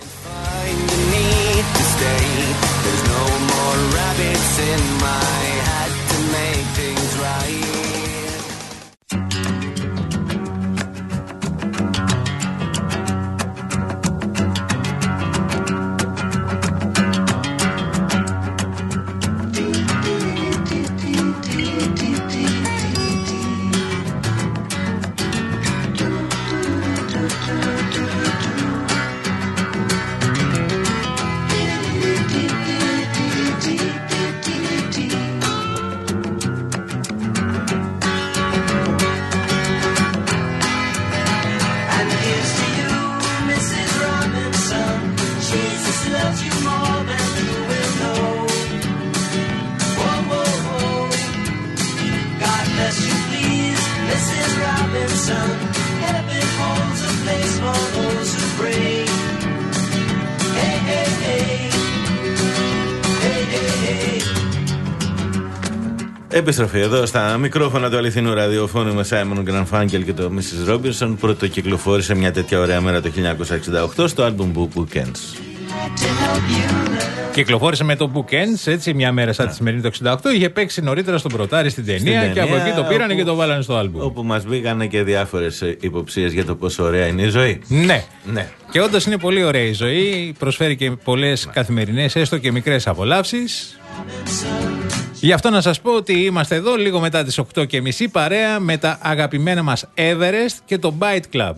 Επιστροφή εδώ στα μικρόφωνα του αληθινού ραδιοφώνου με Σάιμον Γκρανφάνκελ και το μίσις Ρόμπινσον. Πρωτοκυκλοφόρησε μια τέτοια ωραία μέρα το χίλια εννιακόσια εξήντα οκτώ στο άλμπουμ Bookends. Κυκλοφόρησε με το Bookends, έτσι, μια μέρα σαν τη σημερινή το εξήντα οκτώ. Είχε παίξει νωρίτερα στον Πρωτάρι στην ταινία, στην ταινία και από εκεί το πήρανε όπου, και το βάλανε στο άλμπουμ. Όπου μας μπήκανε και διάφορες υποψίες για το πόσο ωραία είναι η ζωή. Ναι. ναι. Και όντως είναι πολύ ωραία η ζωή. Προσφέρει και πολλές ναι. καθημερινές, έστω και μικρές απολαύσεις. Γι' αυτό να σας πω ότι είμαστε εδώ λίγο μετά τις οκτώ και μισή παρέα με τα αγαπημένα μας Everest και το Bite Club.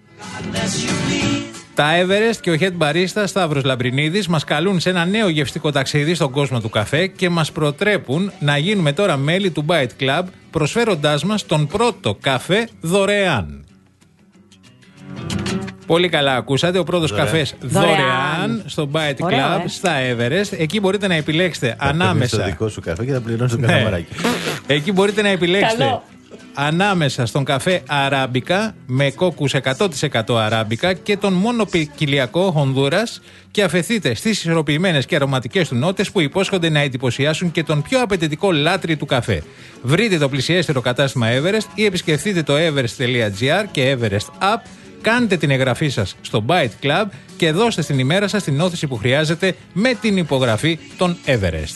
Τα Everest και ο head barista Σταύρος Λαμπρινίδης μας καλούν σε ένα νέο γευστικό ταξίδι στον κόσμο του καφέ και μας προτρέπουν να γίνουμε τώρα μέλη του Bite Club, προσφέροντάς μας τον πρώτο καφέ δωρεάν. Πολύ καλά ακούσατε, ο πρώτος δωρεάν. καφές δωρεάν, δωρεάν στο Bite Club, Ωραία, ε. στα Everest. Εκεί μπορείτε να επιλέξετε θα ανάμεσα. Το δικό σου καφέ και θα πληρώνεις το καθαμαράκι. Εκεί μπορείτε να επιλέξετε ανάμεσα στον καφέ αράμπικα με κόκκους εκατό τοις εκατό αράμπικα και τον μόνο ποικιλιακό Χονδούρας και αφεθείτε στις ισορροπημένες και αρωματικές του νότες που υπόσχονται να εντυπωσιάσουν και τον πιο απαιτητικό λάτρη του καφέ. Βρείτε το πλησιέστερο κατάστημα Everest ή επισκεφτείτε το everest τελεία gr και Everest App. Κάντε την εγγραφή σας στο Bite Club και δώστε στην ημέρα σας την όθηση που χρειάζεται με την υπογραφή των Everest.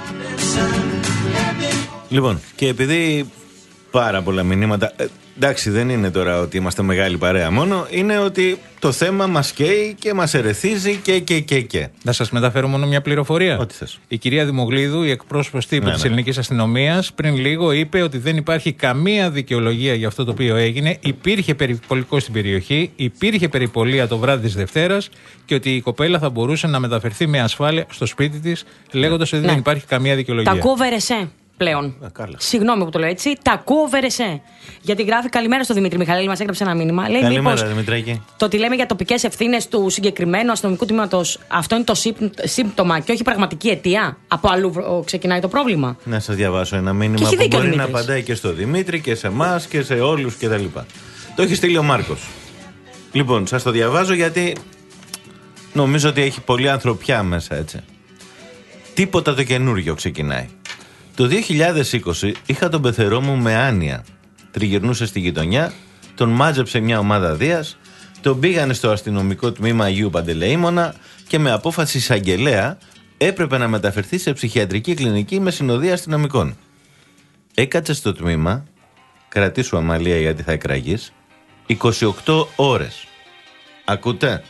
Λοιπόν, και επειδή πάρα πολλά μηνύματα, ε, εντάξει δεν είναι τώρα ότι είμαστε μεγάλη παρέα μόνο, είναι ότι το θέμα μας καίει και μας ερεθίζει και και και και. Να σας μεταφέρω μόνο μια πληροφορία. Ό,τι θες. Η κυρία Δημογλίδου, η εκπρόσωπος τύπου ναι, της ναι. ελληνικής αστυνομίας, πριν λίγο είπε ότι δεν υπάρχει καμία δικαιολογία για αυτό το οποίο έγινε. Υπήρχε περιπολικό στην περιοχή, υπήρχε περιπολία το βράδυ της Δευτέρας και ότι η κοπέλα θα μπορούσε να μεταφερθεί με ασφάλεια στο σπίτι της, λέγοντας ότι ναι. δεν υπάρχει καμία δικαιολογία. Τα κόβερεσέ. Πλέον. Α, Συγγνώμη που το λέω έτσι. Τα κόβερεσέ. Γιατί γράφει καλημέρα στο Δημήτρη Μιχαλέλη, μας έγραψε ένα μήνυμα. Λέει, καλημέρα, Δημητράκη. Το ότι λέμε για τοπικές ευθύνες του συγκεκριμένου αστυνομικού τμήματος, αυτό είναι το σύμπτωμα και όχι πραγματική αιτία. Από αλλού ξεκινάει το πρόβλημα. Να σας διαβάσω ένα μήνυμα που μπορεί να απαντάει και στο Δημήτρη και σε εμάς και σε όλους κτλ. Το έχει στείλει ο Μάρκος. Λοιπόν, σας το διαβάζω γιατί νομίζω ότι έχει πολλή ανθρωπιά μέσα, έτσι. Τίποτα το καινούργιο ξεκινάει. Το δύο χιλιάδες είκοσι είχα τον πεθερό μου με άνοια. Τριγυρνούσε στη γειτονιά, τον μάζεψε μια ομάδα Δίας, τον πήγανε στο αστυνομικό τμήμα Αγίου Παντελεήμονα και με απόφαση εισαγγελέα έπρεπε να μεταφερθεί σε ψυχιατρική κλινική με συνοδεία αστυνομικών. Έκατσε στο τμήμα, κρατήσου Αμαλία γιατί θα εκραγείς, είκοσι οκτώ ώρες. Ακούτε?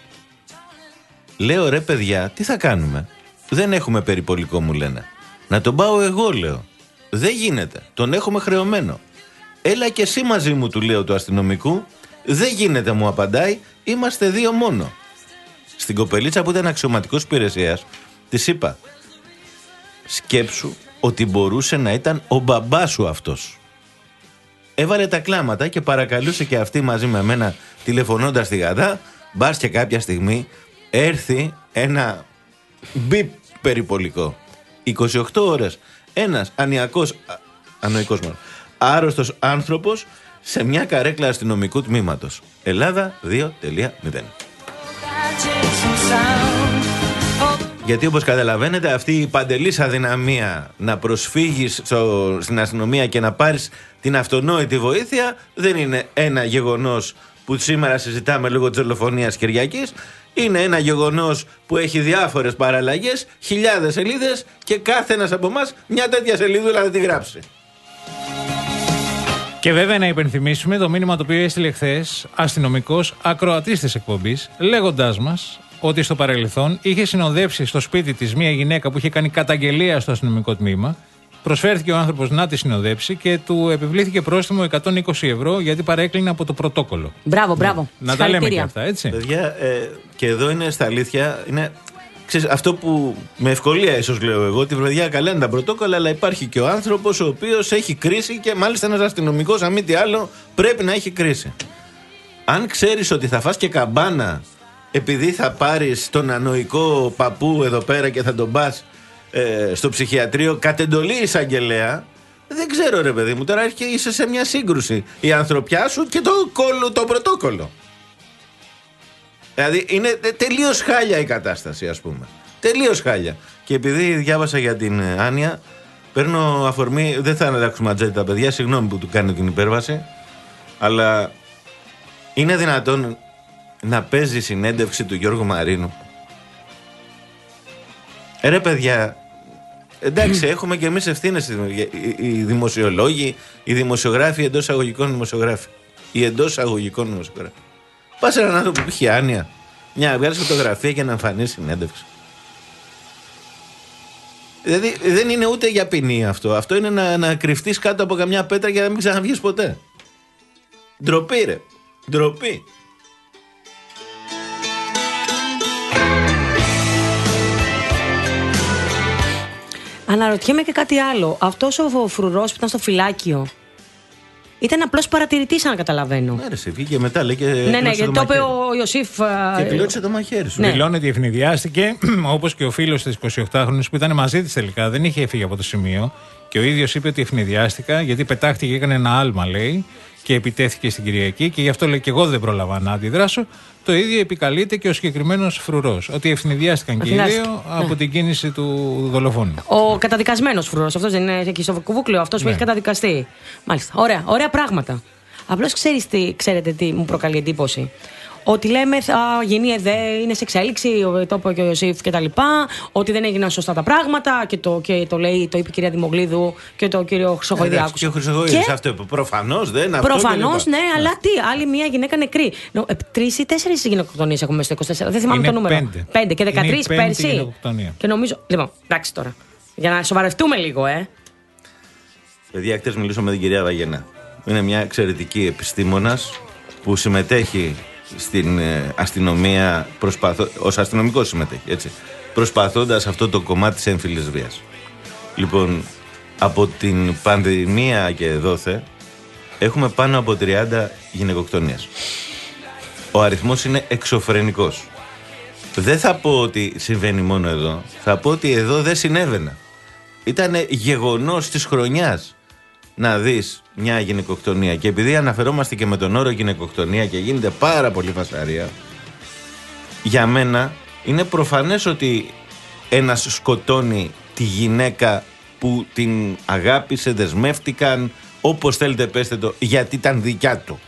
Λέω ρε παιδιά, τι θα κάνουμε? Δεν έχουμε περιπολικό μου λένε. Να τον πάω εγώ λέω. Δεν γίνεται, τον έχουμε χρεωμένο. Έλα και εσύ μαζί μου του λέω του αστυνομικού. Δεν γίνεται μου απαντάει, είμαστε δύο μόνο. Στην κοπελίτσα που ήταν αξιωματικός υπηρεσίας της είπα, σκέψου ότι μπορούσε να ήταν ο μπαμπάς σου αυτός. Έβαλε τα κλάματα και παρακαλούσε και αυτή μαζί με μένα τηλεφωνώντας στη Γαδά, μπας και κάποια στιγμή έρθει ένα μπιπ περιπολικό. είκοσι οκτώ ώρες ένας ανιακός, ανοϊκός μάλλον, άρρωστος άνθρωπος σε μια καρέκλα αστυνομικού τμήματος. Ελλάδα δύο τελεία μηδέν. Γιατί όπως καταλαβαίνετε, αυτή η παντελής αδυναμία να προσφύγεις στο, στην αστυνομία και να πάρεις την αυτονόητη βοήθεια δεν είναι ένα γεγονός που σήμερα συζητάμε λόγω της δολοφονίας Κυριακής. Είναι ένα γεγονός που έχει διάφορες παραλλαγές, χιλιάδες σελίδες και κάθε ένας από εμάς μια τέτοια σελίδουλα θα τη γράψει. Και βέβαια να υπενθυμίσουμε το μήνυμα το οποίο έστειλε χθες αστυνομικός ακροατής της εκπομπής, λέγοντάς μας ότι στο παρελθόν είχε συνοδεύσει στο σπίτι της μία γυναίκα που είχε κάνει καταγγελία στο αστυνομικό τμήμα. Προσφέρθηκε ο άνθρωπος να τη συνοδέψει και του επιβλήθηκε πρόστιμο εκατόν είκοσι ευρώ γιατί παρέκλεινε από το πρωτόκολλο. Μπράβο, μπράβο. Να τα λέμε και αυτά, έτσι. Παιδιά, ε, και εδώ είναι στα αλήθεια, είναι ξέρεις, αυτό που με ευκολία ίσως λέω εγώ, ότι παιδιά καλά είναι τα πρωτόκολλα, αλλά υπάρχει και ο άνθρωπος ο οποίος έχει κρίση και μάλιστα ένας αστυνομικός, αν μη τι άλλο, πρέπει να έχει κρίση. Αν ξέρεις ότι θα φας και καμπάνα επειδή θα πάρεις τον ανοϊκό παππού εδώ πέρα και θα τον πας ε, στο ψυχιατρίο κατ' εντολή εισαγγελέα, δεν ξέρω ρε παιδί μου, τώρα είσαι σε μια σύγκρουση η ανθρωπιά σου και το, κόλλο, το πρωτόκολλο. Δηλαδή είναι τελείως χάλια η κατάσταση, ας πούμε. Τελείως χάλια. Και επειδή διάβασα για την Άνια, παίρνω αφορμή, δεν θα αλλάξουμε ατζέντα τα παιδιά, συγγνώμη που του κάνω την υπέρβαση, αλλά είναι δυνατόν να παίζει συνέντευξη του Γιώργου Μαρίνου? Ε, ρε παιδιά, εντάξει, έχουμε και εμείς ευθύνες, οι δημοσιολόγοι, οι δημοσιογράφοι, εντός αγωγικών δημοσιογράφοι. Οι εντός αγωγικών δημοσιογράφοι. Πας σε έναν άνθρωπο που έχει άνοια, μια βγάλεις φωτογραφία και να εμφανίσει συνέντευξη. Δηλαδή δεν είναι ούτε για ποινή αυτό. Αυτό είναι να, να κρυφτείς κάτω από καμιά πέτρα και να μην ξαναβγείς ποτέ. Ντροπή ρε. Ντροπή. Αναρωτιέμαι και κάτι άλλο. Αυτός ο φρουρός που ήταν στο φυλάκιο ήταν απλώς παρατηρητής, αν καταλαβαίνω. Ναι, ρε, σε βγήκε μετά, λέει και. Ναι, ναι, γιατί το είπε ο Ιωσήφ. Και κλώτησε το μαχαίρι σου. Ναι. Δηλώνει ότι ευνηδιάστηκε, όπως και ο φίλος της εικοσιοκτάχρονης που ήταν μαζί της τελικά, δεν είχε φύγει από το σημείο. Και ο ίδιος είπε ότι ευνηδιάστηκα γιατί πετάχτηκε και έκανε ένα άλμα, λέει, και επιτέθηκε στην Κυριακή. Και γι' αυτό λέει και εγώ δεν πρόλαβα να αντιδράσω. Το ίδιο επικαλείται και ο συγκεκριμένος φρουρός. Ότι ευνηδιάστηκαν και οι δύο από την κίνηση του δολοφόνου. Ο καταδικασμένος φρουρός. Αυτός δεν είναι εκεί στο κουβούκλιο, αυτός που ναι. έχει καταδικαστεί. Μάλιστα. Ωραία, ωραία πράγματα. Απλώς ξέρετε τι μου προκαλεί εντύπωση? Ότι λέμε θα γίνει ΕΔΕ, είναι σε εξέλιξη, το είπε και ο Ιωσήφ και τα λοιπά, ότι δεν έγιναν σωστά τα πράγματα και το, και το λέει, το είπε η κυρία Δημογλίδου και το κύριο Χρυσοχοίδη. Ε, και ο Χρυσοχοίδης αυτό είπε. Προφανώς δεν είναι. Προφανώς ναι, αλλά τι, άλλη μία γυναίκα νεκρή. Ε, τρεις ή τέσσερις γυναικοκτονίες έχουμε στο είκοσι τέσσερα, δεν θυμάμαι είναι το νούμερο. Πέντε. Πέντε και δεκατρείς πέρσι. Και νομίζω. Λοιπόν, εντάξει τώρα. Για να σοβαρευτούμε λίγο, ε. Παιδιά, χτες μιλήσω με την κυρία Βαγενά. Είναι μια εξαιρετική επιστήμονας που συμμετέχει στην αστυνομία, προσπαθώ, ως αστυνομικός συμμετέχει, έτσι, προσπαθώντας αυτό το κομμάτι της έμφυλης βίας. Λοιπόν, από την πανδημία και δόθε έχουμε πάνω από τριάντα γυναικοκτονίες. Ο αριθμός είναι εξωφρενικός. Δεν θα πω ότι συμβαίνει μόνο εδώ, θα πω ότι εδώ δεν συνέβαινε. Ήταν γεγονός της χρονιάς να δεις μια γυναικοκτονία. Και επειδή αναφερόμαστε και με τον όρο γυναικοκτονία και γίνεται πάρα πολύ φασαρία, για μένα είναι προφανές ότι ένας σκοτώνει τη γυναίκα που την αγάπησε, δεσμεύτηκαν, όπως θέλετε πέστε το, γιατί ήταν δικιά του.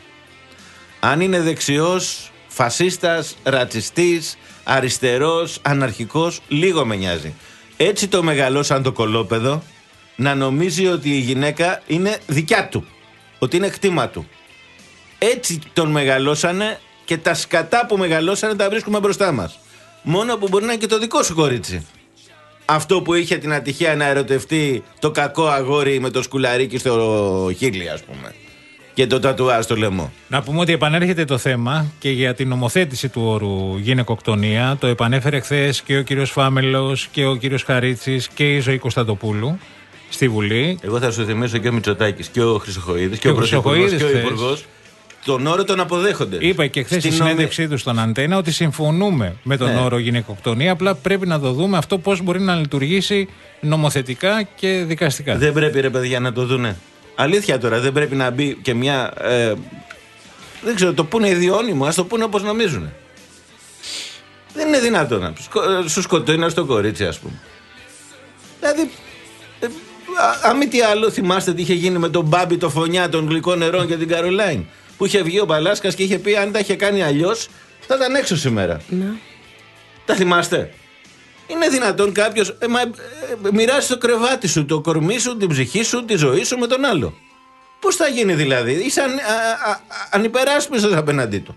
Αν είναι δεξιός, φασίστας, ρατσιστής, αριστερός, αναρχικός, λίγο με νοιάζει. Έτσι το μεγαλώσαν το κολόπεδο, να νομίζει ότι η γυναίκα είναι δικιά του, ότι είναι κτήμα του. Έτσι τον μεγαλώσανε και τα σκατά που μεγαλώσανε τα βρίσκουμε μπροστά μας. Μόνο που μπορεί να είναι και το δικό σου κορίτσι. Αυτό που είχε την ατυχία να ερωτευτεί το κακό αγόρι με το σκουλαρίκι στο χείλι, ας πούμε, και το τατουάζ στο λαιμό. Να πούμε ότι επανέρχεται το θέμα και για την νομοθέτηση του όρου γυναικοκτονία. Το επανέφερε χθες και ο κύριος Φάμελος και ο κύριος Χαρίτσης και η Ζωή Κωνσταντοπούλου στη Βουλή. Εγώ θα σου θυμίσω και ο Μητσοτάκης και ο Χρυσοχοίδης και, και ο Πρωθυπουργός και ο Υπουργός. Τον όρο τον αποδέχονται. Είπα και χθες στη συνέντευξή του στον Αντένα ότι συμφωνούμε με τον ναι. όρο γυναικοκτονία. Απλά πρέπει να το δούμε αυτό πώς μπορεί να λειτουργήσει νομοθετικά και δικαστικά. Δεν πρέπει, ρε παιδιά, να το δούνε. Αλήθεια τώρα, δεν πρέπει να μπει και μια. Ε, δεν ξέρω, το πούνε ιδιώνυμο, ας το πούνε όπως νομίζουν. Δεν είναι δυνατόν να σου σκοτώνει στο κορίτσι, ας πούμε. Δηλαδή, αν μη τι άλλο, θυμάστε τι είχε γίνει με τον Μπάμπη, το Φωνιά των Γλυκών Νερών και την Καρολάιν. Που είχε βγει ο Μπαλάσκας και είχε πει: αν τα είχε κάνει αλλιώς, θα ήταν έξω σήμερα. Ναι. Τα θυμάστε? Είναι δυνατόν κάποιος ε, ε, ε, μοιράσει το κρεβάτι σου, το κορμί σου, την ψυχή σου, τη ζωή σου με τον άλλο? Πώς θα γίνει δηλαδή? Είσαι αν, α, α, α, ανυπεράσπιστος απέναντί του.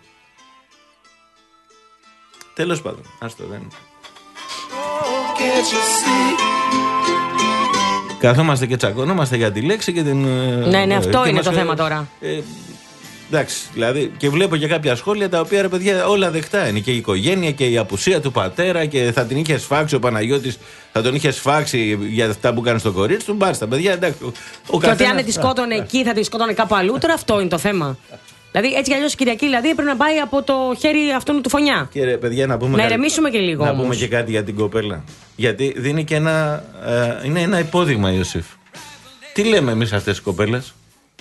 Τέλος πάντων, άστο, δεν. Καθόμαστε και τσακωνόμαστε για τη λέξη και την. Ναι, ναι, αυτό και είναι μας, το ε, θέμα τώρα. Ε, εντάξει, δηλαδή, και βλέπω και κάποια σχόλια τα οποία, ρε παιδιά, όλα δεκτά είναι. Και η οικογένεια και η απουσία του πατέρα, και θα την είχε σφάξει ο Παναγιώτης, θα τον είχε σφάξει για αυτά που κάνει στο κορίτσι του. Μπάστα, παιδιά, εντάξει. Ο, ο και ότι αν δεν τη σκότωνε εκεί, θα τη σκότωνε κάπου αλλού. Τώρα αυτό είναι το θέμα. Δηλαδή, έτσι κι αλλιώς η Κυριακή δηλαδή, πρέπει να πάει από το χέρι αυτού του Φωνιά. Και ρε, παιδιά, να πούμε. Να ηρεμήσουμε και λίγο. Να όμως. πούμε και κάτι για την κοπέλα. Γιατί δίνει και ένα. Ε, είναι ένα υπόδειγμα, Ιωσήφ. Τι λέμε εμείς αυτές τις κοπέλες?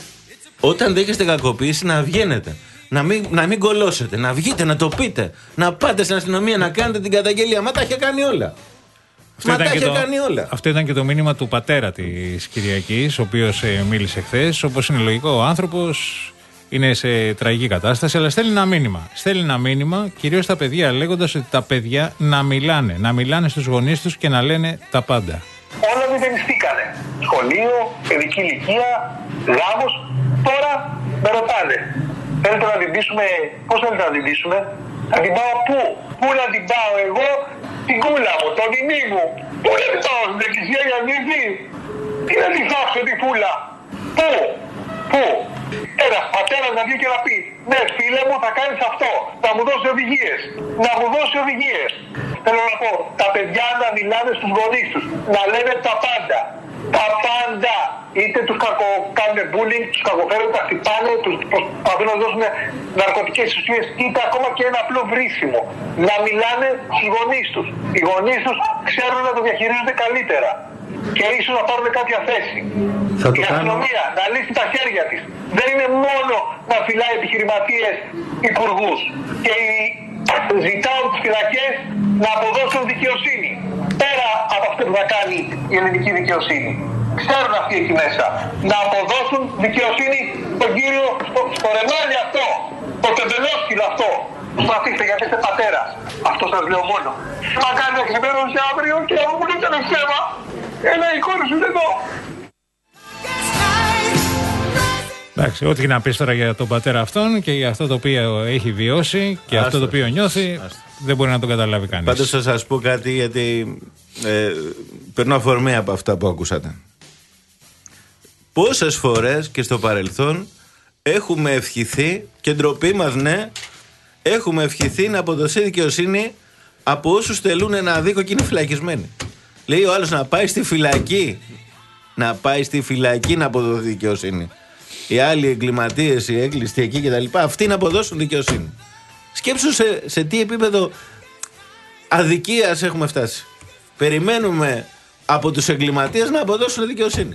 Όταν δέχεστε κακοποίηση, να βγαίνετε. Να μην, να μην κολώσετε. Να βγείτε, να το πείτε. Να πάτε στην αστυνομία να κάνετε την καταγγελία. Μα τα είχε κάνει όλα. Αυτό Μα ήταν, τα είχε το, κάνει όλα. αυτό ήταν και το μήνυμα του πατέρα της Κυριακής, ο οποίος ε, μίλησε χθες. Όπως είναι λογικό, ο άνθρωπος είναι σε τραγική κατάσταση, αλλά στέλνει ένα μήνυμα. Στέλνει ένα μήνυμα κυρίως στα παιδιά, λέγοντας ότι τα παιδιά να μιλάνε. Να μιλάνε στους γονείς τους και να λένε τα πάντα. Όλα μηδενιστήκανε. Σχολείο, παιδική ηλικία, γάμος. Τώρα με ρωτάνε. Θέλετε να την πείσουμε, πώς θέλετε να την πείσουμε? Να την πάω πού? Πού να την πάω εγώ? Την κούλα μου, τον νημή μου. Πού να την πάω? Στην εκκλησία για να νηθεί? Τι να την θάψω τη φούλα? Πού? Πού? Ένας πατέρας να βγει και να πει: ναι, φίλε μου, θα κάνεις αυτό. Να μου δώσει οδηγίες. Να μου δώσει οδηγίες. Θέλω να πω, τα παιδιά να μιλάνε στους γονείς τους. Να λένε τα πάντα. Τα πάντα. Είτε τους κακο, κάνουν bullying, τους κακοφέρουν, τα χτυπάνε, τους προσπαθούν να δώσουν ναρκωτικές ουσίες, είτε ακόμα και ένα απλό βρίσιμο. Να μιλάνε στους γονείς τους. Οι γονείς τους ξέρουν να το διαχειρίζονται καλύτερα. Και ίσως να πάρουν κάποια θέση. Η αστυνομία να λύσει τα χέρια της. Δεν είναι μόνο να φυλάει επιχειρηματίες, υπουργούς. Και ζητάω τις φυλακές να αποδώσουν δικαιοσύνη. Πέρα από αυτό που θα κάνει η ελληνική δικαιοσύνη. Ξέρουν αυτοί εκεί μέσα. Να αποδώσουν δικαιοσύνη στον κύριο, στο, στο ρεμάλι αυτό. Το τεμπελόσκυλο αυτό. Προσπαθήστε, γιατί είστε πατέρας. Αυτό σας λέω μόνο. Μα κάνει να ξημερώσει αύριο και να μου λέτε ένα θέμα. Έλα, η κόρη σου είναι εδώ. Εντάξει, ό,τι να πεις τώρα για τον πατέρα αυτόν και για αυτό το οποίο έχει βιώσει και Άστος. αυτό το οποίο νιώθει, Άστος. δεν μπορεί να το καταλάβει κανείς. Πάντως θα σας πω κάτι, γιατί ε, παίρνω αφορμή από αυτά που ακούσατε. Πόσες φορές και στο παρελθόν έχουμε ευχηθεί, και ντροπή μας, ναι, έχουμε ευχηθεί να αποδοθεί δικαιοσύνη από όσους τελούν ένα δίκο και είναι φυλακισμένοι. Λέει ο άλλος να πάει στη φυλακή. Να πάει στη φυλακή να αποδοθεί δικαιοσύνη. Οι άλλοι εγκληματίες, οι εγκληστιακοί κτλ. Αυτοί να αποδώσουν δικαιοσύνη. Σκέψου σε, σε τι επίπεδο αδικίας έχουμε φτάσει. Περιμένουμε από τους εγκληματίες να αποδώσουν δικαιοσύνη.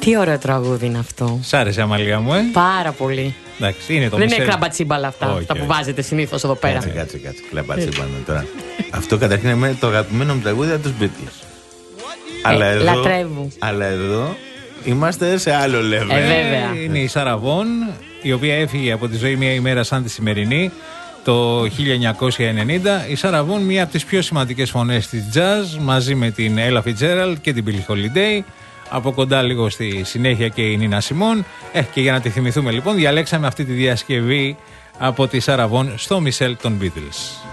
Τι ωραίο τραγούδι είναι αυτό. Σ' άρεσε, Αμαλία μου, ε? Πάρα πολύ. Εντάξει, είναι το Δεν μισελ... είναι κλαμπατσίμπαλα αυτά, όχι, αυτά που όχι. βάζετε συνήθως εδώ πέρα. Κάτσε, κάτσε, κάτσε. Κλαμπατσίμπαλα τώρα. Αυτό καταρχήν είναι το αγαπημένο μου τραγούδι από τους Beatles. Αλλά Ε, εδώ, λατρεύω. αλλά εδώ είμαστε σε άλλο level. Ε, βέβαια. Είναι η Σάρα Βον, η οποία έφυγε από τη ζωή μια ημέρα σαν τη σημερινή το χίλια εννιακόσια ενενήντα. Η Σάρα Βον, μία από τις πιο σημαντικές φωνές της jazz, μαζί με την Ella Fitzgerald και την Billie Holiday. Από κοντά λίγο στη συνέχεια και η Νίνα Σιμών. Ε, και για να τη θυμηθούμε λοιπόν, διαλέξαμε αυτή τη διασκευή από τη Σάρα Βον στο Μισελ των Beatles.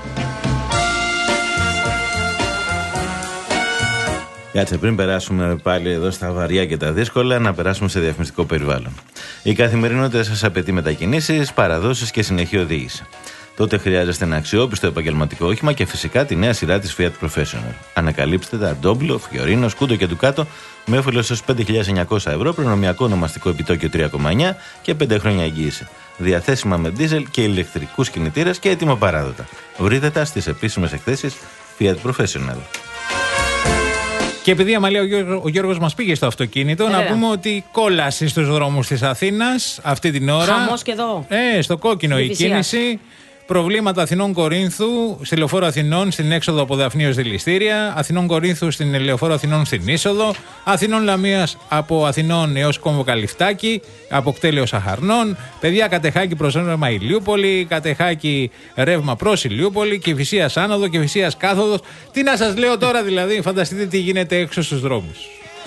Κάτσε, πριν περάσουμε πάλι εδώ στα βαριά και τα δύσκολα, να περάσουμε σε διαφημιστικό περιβάλλον. Η καθημερινότητα σας απαιτεί μετακινήσεις, παραδόσεις και συνεχή οδήγηση. Τότε χρειάζεστε ένα αξιόπιστο επαγγελματικό όχημα και φυσικά τη νέα σειρά της Fiat Professional. Ανακαλύψτε τα Doblo, Fiorino, Scudo και Ducato με όφελος έως πέντε χιλιάδες εννιακόσια ευρώ, προνομιακό ονομαστικό επιτόκιο τρία κόμμα εννιά και πέντε χρόνια εγγύηση. Διαθέσιμα με δίζελ και ηλεκτρικούς κινητήρες και έτοιμα παράδοτα. Βρείτε τα στις επίσημες εκθέσεις Fiat Professional. Και επειδή Αμαλία, ο, Γιώργο, ο Γιώργος μας πήγε στο αυτοκίνητο, ε, να βέβαια. πούμε ότι κόλαση στους δρόμους της Αθήνας αυτή την ώρα. Χαμός και εδώ. Ε, στο κόκκινο η Διβυσίας. κίνηση. Προβλήματα Αθηνών Κορίνθου, στη Λεωφόρο Αθηνών στην έξοδο από Δαφνίως Δηληστήρια, Αθηνών Κορίνθου στην Λεωφόρο Αθηνών στην είσοδο, Αθηνών Λαμίας από Αθηνών έως Κόμβο Καλυφτάκη, από Κτέλειο Σαχαρνών, παιδιά Κατεχάκη προς ρεύμα Ηλιούπολη, Κατεχάκη ρεύμα προς Ηλιούπολη, Κηφισίας άνοδο, Κηφισίας κάθοδος. Τι να σας λέω τώρα δηλαδή, φανταστείτε τι γίνεται έξω στους δρόμους.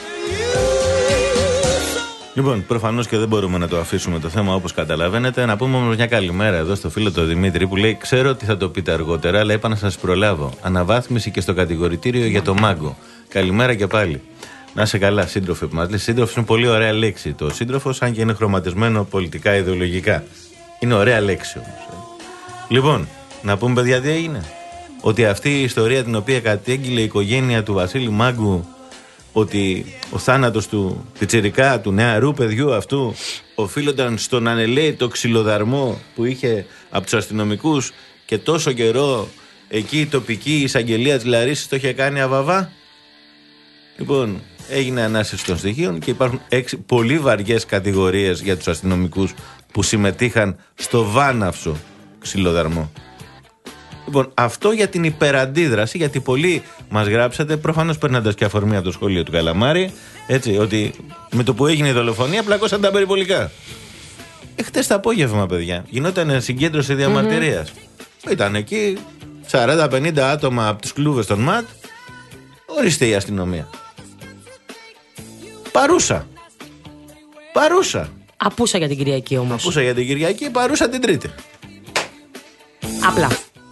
Λοιπόν, προφανώς και δεν μπορούμε να το αφήσουμε το θέμα όπως καταλαβαίνετε. Να πούμε όμως μια καλημέρα εδώ στο φίλο τον Δημήτρη που λέει: ξέρω ότι θα το πείτε αργότερα, αλλά είπα να σας προλάβω. Αναβάθμιση και στο κατηγορητήριο για το Μάγκο. Καλημέρα και πάλι. Να είσαι καλά, σύντροφε που μας λέει. Σύντροφος είναι πολύ ωραία λέξη. Το σύντροφος, αν και είναι χρωματισμένο πολιτικά, ιδεολογικά. Είναι ωραία λέξη όμως. Ε. Λοιπόν, να πούμε παιδιά τι έγινε. Ότι αυτή η ιστορία την οποία κατέγγειλε η οικογένεια του Βασίλη Μάγκου, ότι ο θάνατος του πιτσιρικά, του νεαρού παιδιού αυτού, οφείλονταν στον ανελαίητο ξυλοδαρμό που είχε από τους αστυνομικούς και τόσο καιρό εκεί η τοπική εισαγγελία της Λαρίσης το είχε κάνει αβαβά. Λοιπόν, έγινε ανάσυρση των στοιχείων και υπάρχουν έξι πολύ βαριές κατηγορίες για τους αστυνομικούς που συμμετείχαν στο βάναυσο ξυλοδαρμό. Λοιπόν, αυτό για την υπεραντίδραση, γιατί πολλοί μας γράψατε, προφανώς περνώντας και αφορμή από το σχολείο του Καλαμάρη, έτσι, ότι με το που έγινε η δολοφονία πλακώσαν τα περιπολικά. Ε, χτες το απόγευμα, παιδιά, γινόταν συγκέντρωση διαμαρτυρίας. Mm-hmm. Ήταν εκεί σαράντα πενήντα άτομα από τις κλούβες των ΜΑΤ, ορίστε η αστυνομία. Παρούσα. Παρούσα. Απούσα για την Κυριακή όμως. Απούσα για την Κυριακή, παρούσα την Τρίτη. Απλά.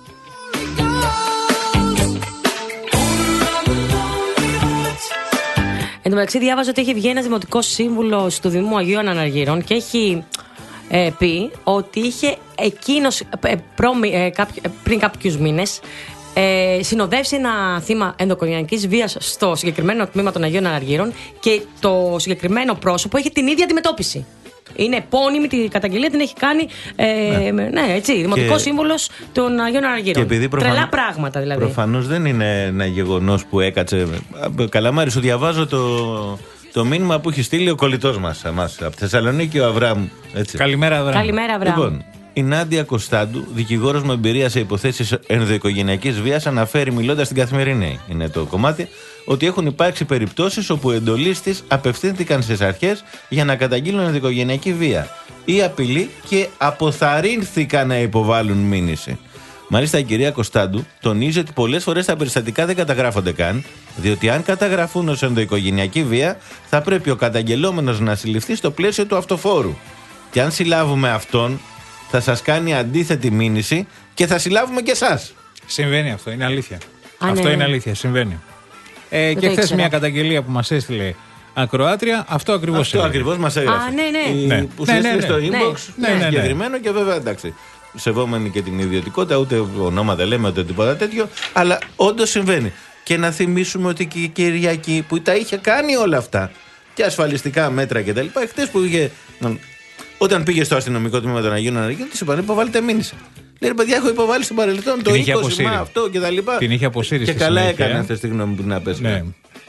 Εν τω μεταξύ, διάβαζα ότι έχει βγει ένας δημοτικός σύμβουλος του Δημού Αγίων Αναργύρων και έχει ε, πει ότι είχε εκείνος ε, πρόμη, ε, κάποι, ε, πριν κάποιους μήνες ε, συνοδεύσει ένα θύμα ενδοοικογενειακής βίας στο συγκεκριμένο τμήμα των Αγίων Αναργύρων και το συγκεκριμένο πρόσωπο είχε την ίδια αντιμετώπιση. Είναι επώνυμη, την καταγγελία την έχει κάνει ε, ναι. ναι, έτσι, δημοτικός και... σύμβουλος των Αγίων Αναργύρων. Προφαν... Τρελά πράγματα δηλαδή. Προφανώς δεν είναι ένα γεγονός που έκατσε. Καλαμάρη, σου διαβάζω το, το μήνυμα που έχει στείλει ο κολλητός μας, εμάς, από τη Θεσσαλονίκη, ο Αβραάμ. Έτσι. Καλημέρα, Αβραάμ. Καλημέρα, Αβραάμ. Λοιπόν, η Νάντια Κωνσταντού, δικηγόρος με εμπειρία σε υποθέσεις ενδοοικογενειακής βίας, αναφέρει μιλώντας στην Καθημερινή, είναι το κομμάτι, ότι έχουν υπάρξει περιπτώσεις όπου εντολείς της απευθύνθηκαν στις αρχές για να καταγγείλουν ενδοοικογενειακή βία ή απειλή και αποθαρρύνθηκαν να υποβάλουν μήνυση. Μάλιστα, η κυρία Κωνσταντού τονίζει ότι πολλές φορές τα περιστατικά δεν καταγράφονται καν, διότι αν καταγραφούν ως ενδοοικογενειακή βία, θα πρέπει ο καταγγελόμενος να συλληφθεί στο πλαίσιο του αυτοφόρου. Και αν συλλάβουμε αυτόν, θα σας κάνει αντίθετη μήνυση και θα συλλάβουμε και εσάς. Συμβαίνει αυτό, είναι αλήθεια. Α, αυτό ναι. είναι αλήθεια, συμβαίνει. Ε, και χθες μια καταγγελία που μας έστειλε ακροάτρια, αυτό ακριβώς Αυτό ακριβώς μας έγραφε. Α, ναι, ναι. Η, ναι. που ναι, ναι, ναι, ναι. στο inbox, ναι, ναι, ναι, συγκεκριμένο ναι. Και βέβαια εντάξει. Σεβόμενοι και την ιδιωτικότητα, ούτε ονόματα λέμε, ούτε τίποτα τέτοιο, αλλά όντως συμβαίνει. Και να θυμίσουμε ότι και η Κυριακή που τα είχε κάνει όλα αυτά και ασφαλιστικά μέτρα κτλ. Χτες που είχε. Όταν πήγε στο αστυνομικό τμήμα των Αγίων Αναργύρων, της είπαν: υποβάλλετε μήνυση. Λέει: παιδιά, έχω υποβάλει στο παρελθόν το είκοσι μα αυτό κτλ. Την είχε αποσύρει. Και καλά έκανε αυτή τη γνώμη που να πέσει. Ναι.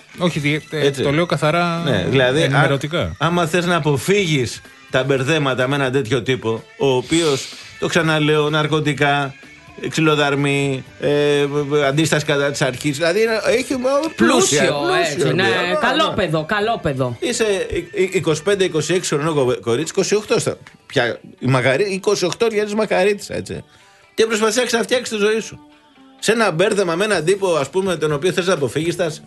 Όχι, ε, το λέω καθαρά ναι, δηλαδή, ενημερωτικά. Α, άμα θες να αποφύγεις τα μπερδέματα με έναν τέτοιο τύπο, ο οποίος, το ξαναλέω, ναρκωτικά, ξυλοδαρμή, ε, αντίσταση κατά της αρχής. Δηλαδή έχει πλούσια, πλούσιο, πλούσιο έτσι, ναι, καλό παιδό, καλό παιδό. Είσαι είκοσι πέντε είκοσι έξι χρονών κορίτσι, είκοσι οκτώ στα, πια, η μακαρί, είκοσι οκτώ βγαίνεις μακαρίτησα, έτσι. Και προσπαθείς να φτιάξεις τη ζωή σου. Σε ένα μπέρδεμα με έναν τύπο, ας πούμε, τον οποίο θες να αποφύγεις, στάση.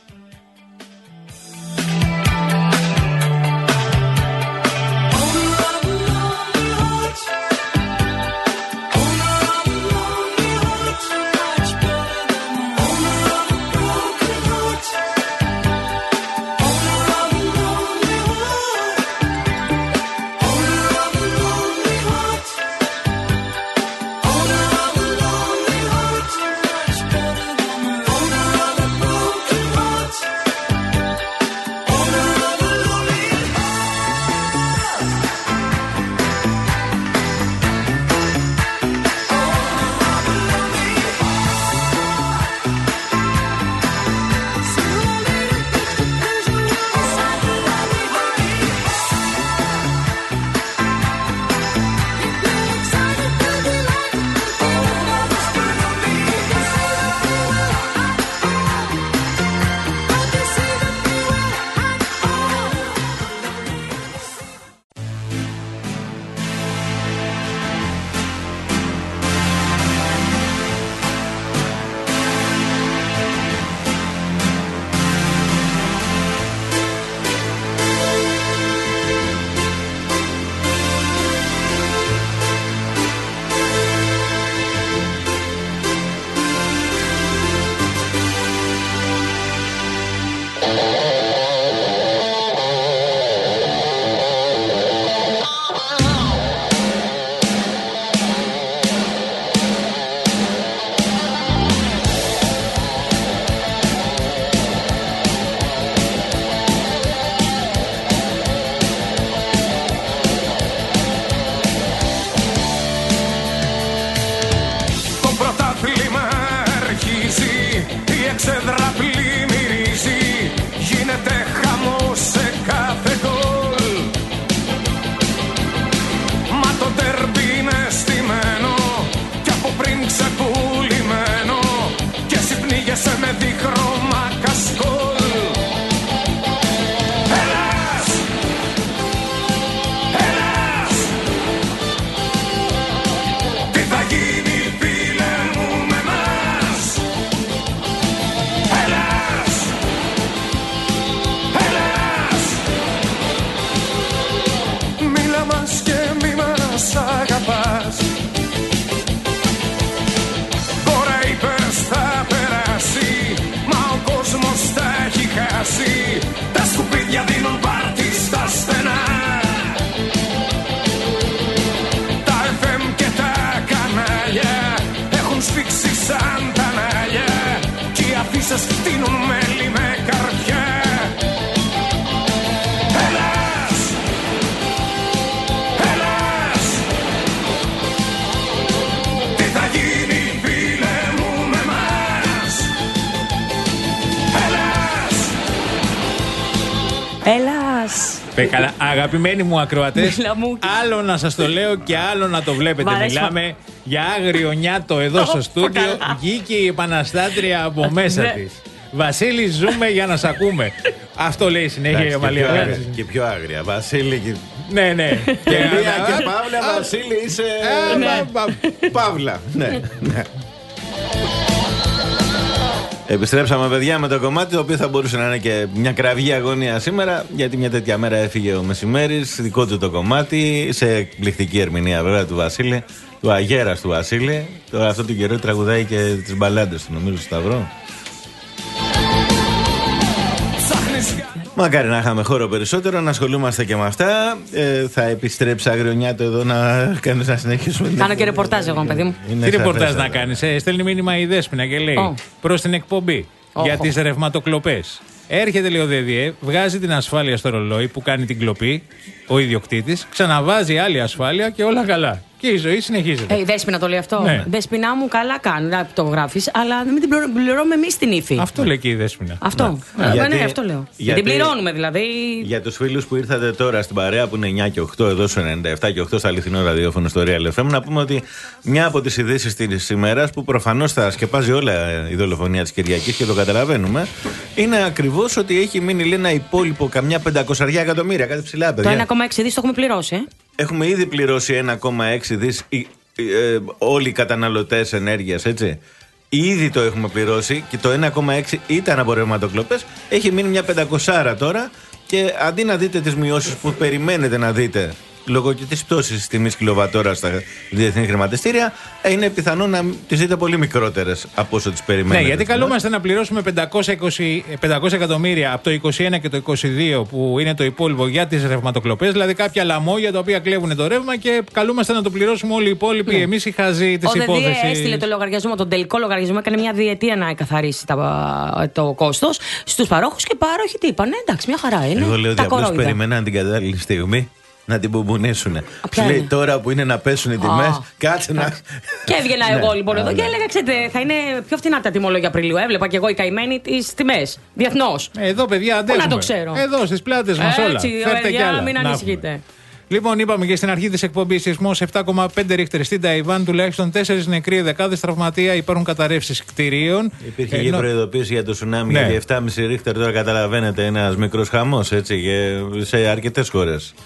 Έλας. Καλά, αγαπημένοι μου ακροατές, άλλο να σας το λέω και άλλο να το βλέπετε. Μιλάμε για άγριο νιάτο εδώ στο στούντιο. Βγήκε η επαναστάτρια από μέσα της. Βασίλη, ζούμε για να σ' ακούμε. Αυτό λέει συνέχεια η Αμαλία. Και πιο άγρια. Βασίλη και... Ναι, ναι. Και Λία και Παύλα. Βασίλη είσαι... Παύλα. Ναι, ναι. Επιστρέψαμε, παιδιά, με το κομμάτι το οποίο θα μπορούσε να είναι και μια κραυγή αγωνία σήμερα, γιατί μια τέτοια μέρα έφυγε ο Μεσημέρης, δικό του το κομμάτι, σε εκπληκτική ερμηνεία βέβαια του Βασίλη, του αγέρας του Βασίλη. Τώρα αυτό τον καιρό τραγουδάει και τις μπαλάντες του, νομίζω, στο Σταυρό. Μακάρι να είχαμε χώρο περισσότερο, να ασχολούμαστε και με αυτά. Ε, θα επιστρέψει Αγριονιάτο εδώ να κάνεις να συνεχίσουμε. Κάνω και ρεπορτάζ εγώ, παιδί μου. Τι ρεπορτάζ να κάνεις? Ε, στέλνει μήνυμα η Δέσποινα και λέει oh. προς την εκπομπή oh. για τις ρευματοκλοπές. Έρχεται, λέει ο ΔΕΔΙΕ, βγάζει την ασφάλεια στο ρολόι που κάνει την κλοπή, ο ιδιοκτήτης, ξαναβάζει άλλη ασφάλεια και όλα καλά. Και η ζωή συνεχίζεται. Ε, η Δέσποινα το λέει αυτό. Ναι. Δέσποινα μου, καλά κάνει να το γράφει, αλλά μην την πληρώνουμε εμεί την ύφη. Αυτό λέει και η Δέσποινα. Αυτό. Ναι, γιατί, ναι, αυτό λέω. Γιατί, την πληρώνουμε δηλαδή. Για τους φίλους που ήρθατε τώρα στην παρέα που είναι εννιά και οκτώ εδώ στο ενενήντα επτά και οκτώ στο αληθινό ραδιόφωνο στο Real εφ εμ, να πούμε ότι μια από τις ειδήσεις της ημέρας που προφανώς θα σκεπάζει όλα η δολοφονία της Κυριακής και το καταλαβαίνουμε, είναι ακριβώς ότι έχει μείνει λέει, ένα υπόλοιπο καμιά πεντακόσια εκατομμύρια, κάτι ψηλά, παιδιά. Το ένα κόμμα έξι δις το έχουμε πληρώσει, ε. Έχουμε ήδη πληρώσει ένα κόμμα έξι δις ε, ε, όλοι οι καταναλωτές ενέργειας, έτσι. Ήδη το έχουμε πληρώσει και το ένα κόμμα έξι ήταν από ρευματοκλοπές. Έχει μείνει μια πεντακόσια τώρα και αντί να δείτε τις μειώσεις που περιμένετε να δείτε λόγω και της πτώσης της τιμής κιλοβατόρα στα διεθνή χρηματιστήρια, είναι πιθανό να τις δείτε πολύ μικρότερες από όσο τις περιμένετε. Ναι, γιατί καλούμαστε να πληρώσουμε πεντακόσια είκοσι, πεντακόσια εκατομμύρια από το είκοσι ένα και το είκοσι δύο που είναι το υπόλοιπο για τις ρευματοκλοπές, δηλαδή κάποια λαμόγια τα οποία κλέβουν το ρεύμα και καλούμαστε να το πληρώσουμε όλοι οι υπόλοιποι, ναι. Εμείς οι χαζοί της υπόθεσης. Ο ΔΕΔΙΕ έστειλε το λογαριασμό, τον τελικό λογαριασμό, έκανε μια διετία να εκαθαρίσει τα, το κόστος στους παρόχους και πάροχοι τι είπαν, εντάξει, μια χαρά είναι. Εγώ λέω ότι απλώς περιμέναν την κατάλληλη στιγμή να την μπουμπουνίσουνε. Σου λέει τώρα που είναι να πέσουν οι τιμές, κάτσε να. Και έβγαινα εγώ λοιπόν εδώ και έλεγα, ξέρετε, θα είναι πιο φθηνά τα τιμολόγια Απριλίου. Έβλεπα και εγώ οι καημένοι τις τιμές διεθνώς. Εδώ, παιδιά, αντέχουμε. Πού να το ξέρω. Εδώ στις πλάτες μας όλα. Έτσι, παιδιά, μην ανησυχείτε. Λοιπόν, είπαμε και στην αρχή της εκπομπής σεισμός επτά κόμμα πέντε ρίχτερ στην Ταϊβάν, τουλάχιστον τέσσερις νεκροί, δεκάδες τραυματία, υπάρχουν καταρρεύσεις κτηρίων. Υπήρχε Ενώ... προειδοποίηση για το τσουνάμι, ναι. Γιατί επτά κόμμα πέντε ρίχτερ τώρα καταλαβαίνετε είναι ένας μικρός χαμός, έτσι, σε αρκετές χώρες.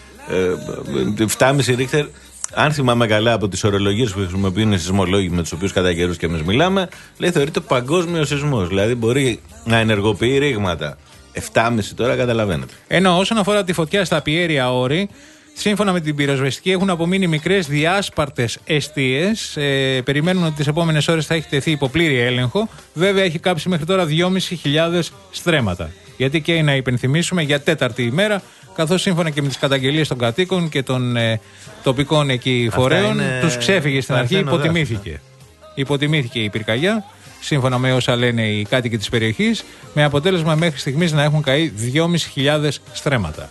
επτά κόμμα πέντε ρίχτερ, αν θυμάμαι καλά από τις ορολογίες που χρησιμοποιούν οι σεισμολόγοι με τους οποίους κατά καιρούς και εμείς μιλάμε, λέει θεωρείται παγκόσμιο σεισμός. Δηλαδή μπορεί να ενεργοποιεί ρήγματα. επτά κόμμα πέντε τώρα καταλαβαίνετε. Ενώ όσον αφορά τη φωτιά στα πιέρια όρη, σύμφωνα με την πυροσβεστική, έχουν απομείνει μικρές διάσπαρτες εστίες. Ε, περιμένουν ότι τις επόμενες ώρες θα έχει τεθεί υποπλήρη έλεγχο. Βέβαια, έχει κάψει μέχρι τώρα δυόμισι χιλιάδες στρέμματα. Γιατί και να υπενθυμίσουμε για τέταρτη ημέρα, καθώς σύμφωνα και με τις καταγγελίες των κατοίκων και των ε, τοπικών εκεί φορέων, είναι... τους ξέφυγε στην αρχή, υποτιμήθηκε. Υποτιμήθηκε η πυρκαγιά, σύμφωνα με όσα λένε οι κάτοικοι της περιοχής, με αποτέλεσμα μέχρι στιγμής να έχουν καεί δυόμισι χιλιάδες στρέμματα.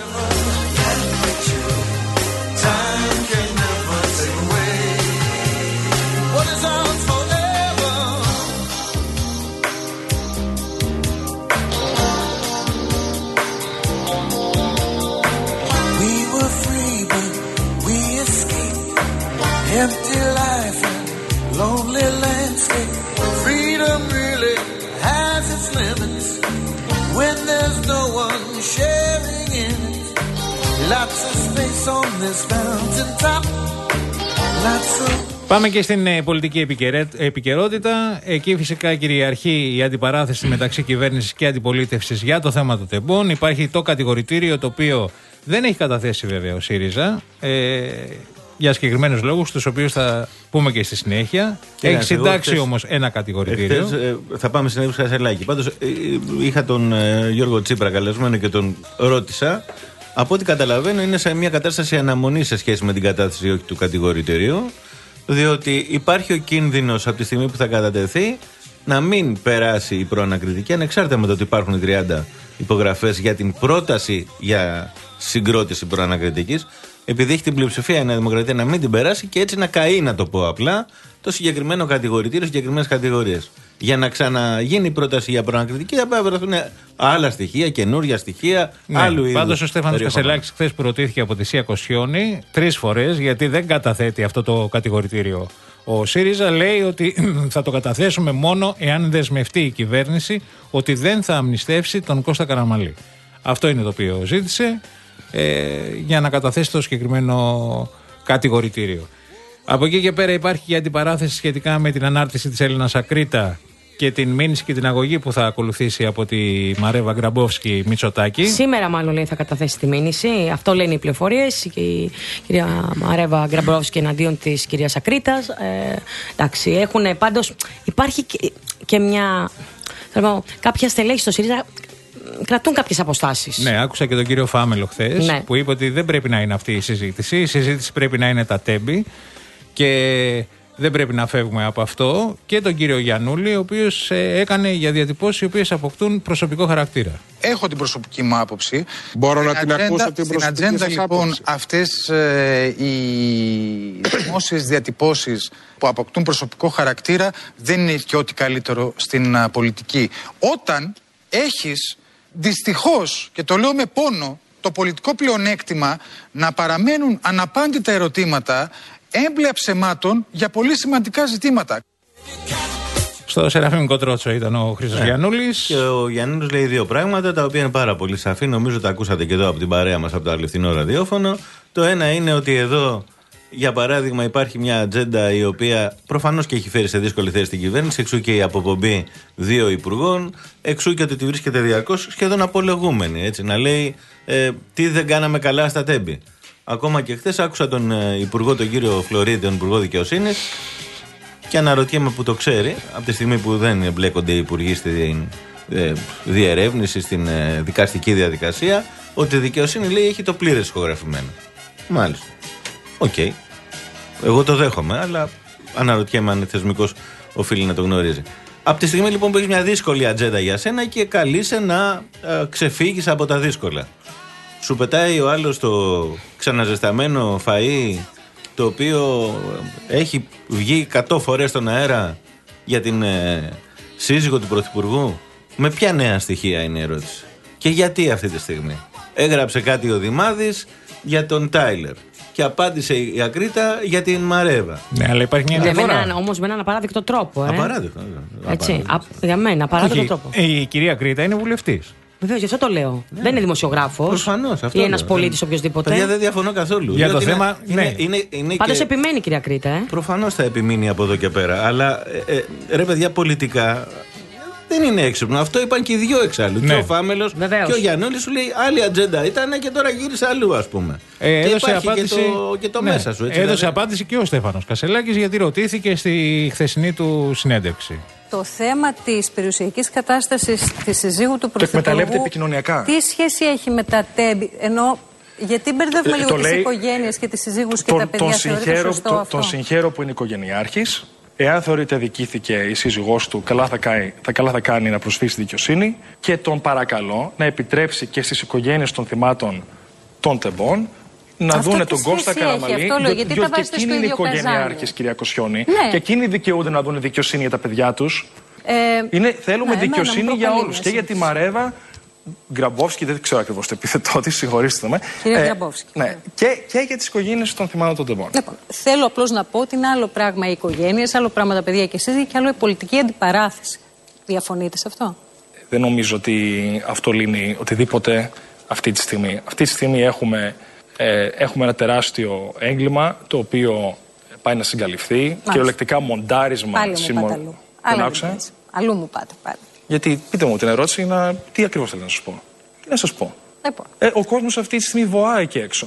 Empty life and lonely landscape. Freedom really has its limits when there's no one sharing in it. Lots of space on this mountain top. Lots of... Πάμε και στην ε, πολιτική επικαιρότητα. Εκεί φυσικά κυριαρχεί η αντιπαράθεση μεταξύ κυβέρνησης και αντιπολίτευσης για το θέμα των τεμπών. Υπάρχει το κατηγορητήριο, το οποίο δεν έχει καταθέσει βέβαια ο ΣΥΡΙΖΑ. Ε, για συγκεκριμένους λόγους, τους οποίους θα πούμε και στη συνέχεια. Και έχει συντάξει χτες, όμως ένα κατηγορητήριο. Χτες, ε, θα πάμε στην Εύη Χασελάκη. Πάντως, ε, είχα τον ε, Γιώργο Τσίπρα καλεσμένο και τον ρώτησα. Από ό,τι καταλαβαίνω, είναι σε μια κατάσταση αναμονής σε σχέση με την κατάθεση όχι του κατηγορητηρίου. Διότι υπάρχει ο κίνδυνος από τη στιγμή που θα κατατεθεί να μην περάσει η προανακριτική, ανεξάρτητα με το ότι υπάρχουν τριάντα υπογραφές για την πρόταση για συγκρότηση προανακριτικής. Επειδή έχει την πλειοψηφία η Νέα Δημοκρατία να μην την περάσει και έτσι να καεί, να το πω απλά, το συγκεκριμένο κατηγορητήριο, συγκεκριμένες κατηγορίες. Για να ξαναγίνει η πρόταση για προανακριτική, θα πρέπει να βρεθούν άλλα στοιχεία, καινούρια στοιχεία, ναι, άλλου είδους. Πάντως ο Στέφανος Κασελάκης, χθες που ρωτήθηκε από τη Σία Κοσιόνη τρεις φορές, γιατί δεν καταθέτει αυτό το κατηγορητήριο ο ΣΥΡΙΖΑ, λέει ότι θα το καταθέσουμε μόνο εάν δεσμευτεί η κυβέρνηση ότι δεν θα αμνηστεύσει τον Κώστα Καραμανλή. Αυτό είναι το οποίο ζήτησε. Ε, για να καταθέσει το συγκεκριμένο κατηγορητήριο. Από εκεί και πέρα υπάρχει και αντιπαράθεση σχετικά με την ανάρτηση της Έλενας Ακρίτα και την μήνυση και την αγωγή που θα ακολουθήσει από τη Μαρέβα Γκραμπόφσκι Μητσοτάκη. Σήμερα μάλλον λέει θα καταθέσει τη μήνυση. Αυτό λένε οι πληροφορίες. Και η κυρία Μαρέβα Γκραμπόφσκι εναντίον της κυρίας Ακρίτας. Ε, εντάξει, έχουν πάντως. Υπάρχει και, και μια. Πω, κάποια στελέχη στο ΣΥΡΙΖΑ κρατούν κάποιες αποστάσεις. Ναι, άκουσα και τον κύριο Φάμελο χθες, ναι, που είπε ότι δεν πρέπει να είναι αυτή η συζήτηση. Η συζήτηση πρέπει να είναι τα τέμπη. Και Δεν πρέπει να φεύγουμε από αυτό. Και τον κύριο Γιαννούλη, ο οποίος ε, έκανε για διατυπώσεις οι οποίες αποκτούν προσωπικό χαρακτήρα. Έχω την προσωπική μου άποψη. Μπορώ να την ατζέντα, ακούσω την προσωπική Στην ατζέντα σας λοιπόν άποψη. αυτές ε, οι δημόσιες διατυπώσεις που αποκτούν προσωπικό χαρακτήρα δεν είναι και ό,τι καλύτερο στην α, πολιτική. Όταν έχεις δυστυχώς, και το λέω με πόνο, το πολιτικό πλεονέκτημα να παραμένουν αναπάντητα ερωτήματα έμπλεα ψεμάτων για πολύ σημαντικά ζητήματα. Στο Σεραφείμ Κοτρότσο ήταν ο Χρήστος ναι. Γιαννούλης. Και ο Γιαννούλης λέει δύο πράγματα τα οποία είναι πάρα πολύ σαφή. Νομίζω τα ακούσατε και εδώ από την παρέα μας από το αληθινό ραδιόφωνο. Το ένα είναι ότι εδώ, για παράδειγμα, υπάρχει μια ατζέντα η οποία προφανώς και έχει φέρει σε δύσκολη θέση την κυβέρνηση. Εξού και η αποπομπή δύο υπουργών. Εξού και ότι τη βρίσκεται διαρκώς σχεδόν απολογούμενη. Έτσι, να λέει ε, τι δεν κάναμε καλά στα τέμπη. Ακόμα και χθες άκουσα τον ε, υπουργό, τον κύριο Φλωρίδη, τον υπουργό δικαιοσύνης. Και αναρωτιέμαι που το ξέρει, από τη στιγμή που δεν εμπλέκονται οι υπουργοί στη ε, διερεύνηση, στην ε, δικαστική διαδικασία, ότι η δικαιοσύνη, λέει, έχει το πλήρες ηχογραφημένο. Μάλιστα. Οκ. Okay. Εγώ το δέχομαι, αλλά αναρωτιέμαι αν θεσμικός οφείλει να το γνωρίζει. Από τη στιγμή λοιπόν που έχει μια δύσκολη ατζέντα για σένα και καλείσαι να ε, ξεφύγεις από τα δύσκολα. Σου πετάει ο άλλος το ξαναζεσταμένο φαΐ, το οποίο έχει βγει εκατό φορές στον αέρα για την ε, σύζυγο του Πρωθυπουργού. Με ποια νέα στοιχεία είναι η ερώτηση? Και γιατί αυτή τη στιγμή? Έγραψε κάτι ο Δημάδης για τον Τάιλερ και απάντησε η Ακρίτα για την Μαρέβα. Ναι, αλλά υπάρχει μια διαφορά. Όμως με έναν απαράδεκτο τρόπο. Ε. Απαράδεκτο. Έτσι, α, για μένα, απαράδεκτο τρόπο. Η κυρία Ακρίτα είναι βουλευτής. Βεβαίως, γι' αυτό το λέω. Ναι. Δεν είναι δημοσιογράφος. Προφανώς, αυτό. Ή ένας πολίτης οποιοδήποτε. Παιδιά, δεν διαφωνώ καθόλου. Για το θέμα. Είναι, ναι. είναι, είναι, είναι Πάντως και... επιμένει η κυρία Κρήτα. Ε. Προφανώς θα επιμείνει από εδώ και πέρα. Αλλά ε, ε, ρε παιδιά, πολιτικά δεν είναι έξυπνο. Αυτό είπαν και οι δυο εξάλλου. Ναι. Και ο Φάμελος και ο Γιαννούλης σου λέει άλλη ατζέντα ήταν και τώρα γύρισε αλλού, ας πούμε. Ε, και έδωσε υπάρχει απάντηση, και το, και το ναι, μέσα σου. Έτσι, έδωσε δηλαδή. απάντηση και ο Στέφανος Κασελάκης, γιατί ρωτήθηκε στη χθεσινή του συνέντευξη. Το θέμα της περιουσιακής κατάστασης της συζύγου του Πρωθυπουργού, επικοινωνιακά. Τι σχέση έχει με τα τέμπη, ενώ γιατί μπερδεύουμε ε, λίγο τις οικογένειες και τις συζύγους και τα παιδιά, τον θεωρείτε συγχαίρω, σωστό το, αυτό? Τον συγχαίρω που είναι οικογενειάρχης. Εάν θεωρείται δικήθηκε η σύζυγός του, καλά θα, κάνει, θα, καλά θα κάνει να προσφύγει στη δικαιοσύνη και τον παρακαλώ να επιτρέψει και στις οικογένειες των θυμάτων των τεμπών να αυτό δούνε τον Κώστα Καραμαλή, αυτό, λέω, γιατί διότι τα και εκείνοι είναι οικογενειάρχες, κυρία Κοσιόνη, ναι. και εκείνοι δικαιούνται να δούνε δικαιοσύνη για τα παιδιά τους. Ε, είναι, θέλουμε ναι, δικαιοσύνη για όλους. Και για τη Μαρέβα, Γκραμπόφσκι, δεν ξέρω ακριβώς το επίθετό της, συγχωρήστε με. Κύριε ε, Γκραμπόφσκι. Ναι, και, και για τις οικογένειες των θυμάτων των τεμπών. Λοιπόν, θέλω απλώς να πω ότι είναι άλλο πράγμα οι οικογένειες, άλλο πράγμα τα παιδιά και εσείς, και άλλο η πολιτική αντιπαράθεση. Διαφωνείτε σε αυτό? Δεν νομίζω ότι αυτό λύνει οτιδήποτε αυτή τη στιγμή. Αυτή τη στιγμή έχουμε, ε, έχουμε ένα τεράστιο έγκλημα το οποίο πάει να συγκαλυφθεί. Κυριολεκτικά μοντάρισμα. Πάλι μου πάτε αλλού. Άλλα αλλού μου πάτε πάλι. Γιατί πείτε μου την ερώτηση, να... τι ακριβώς θέλω να σας πω. Τι να σας πω. Λοιπόν. Ε, ο κόσμος αυτή τη στιγμή βοάει εκεί έξω.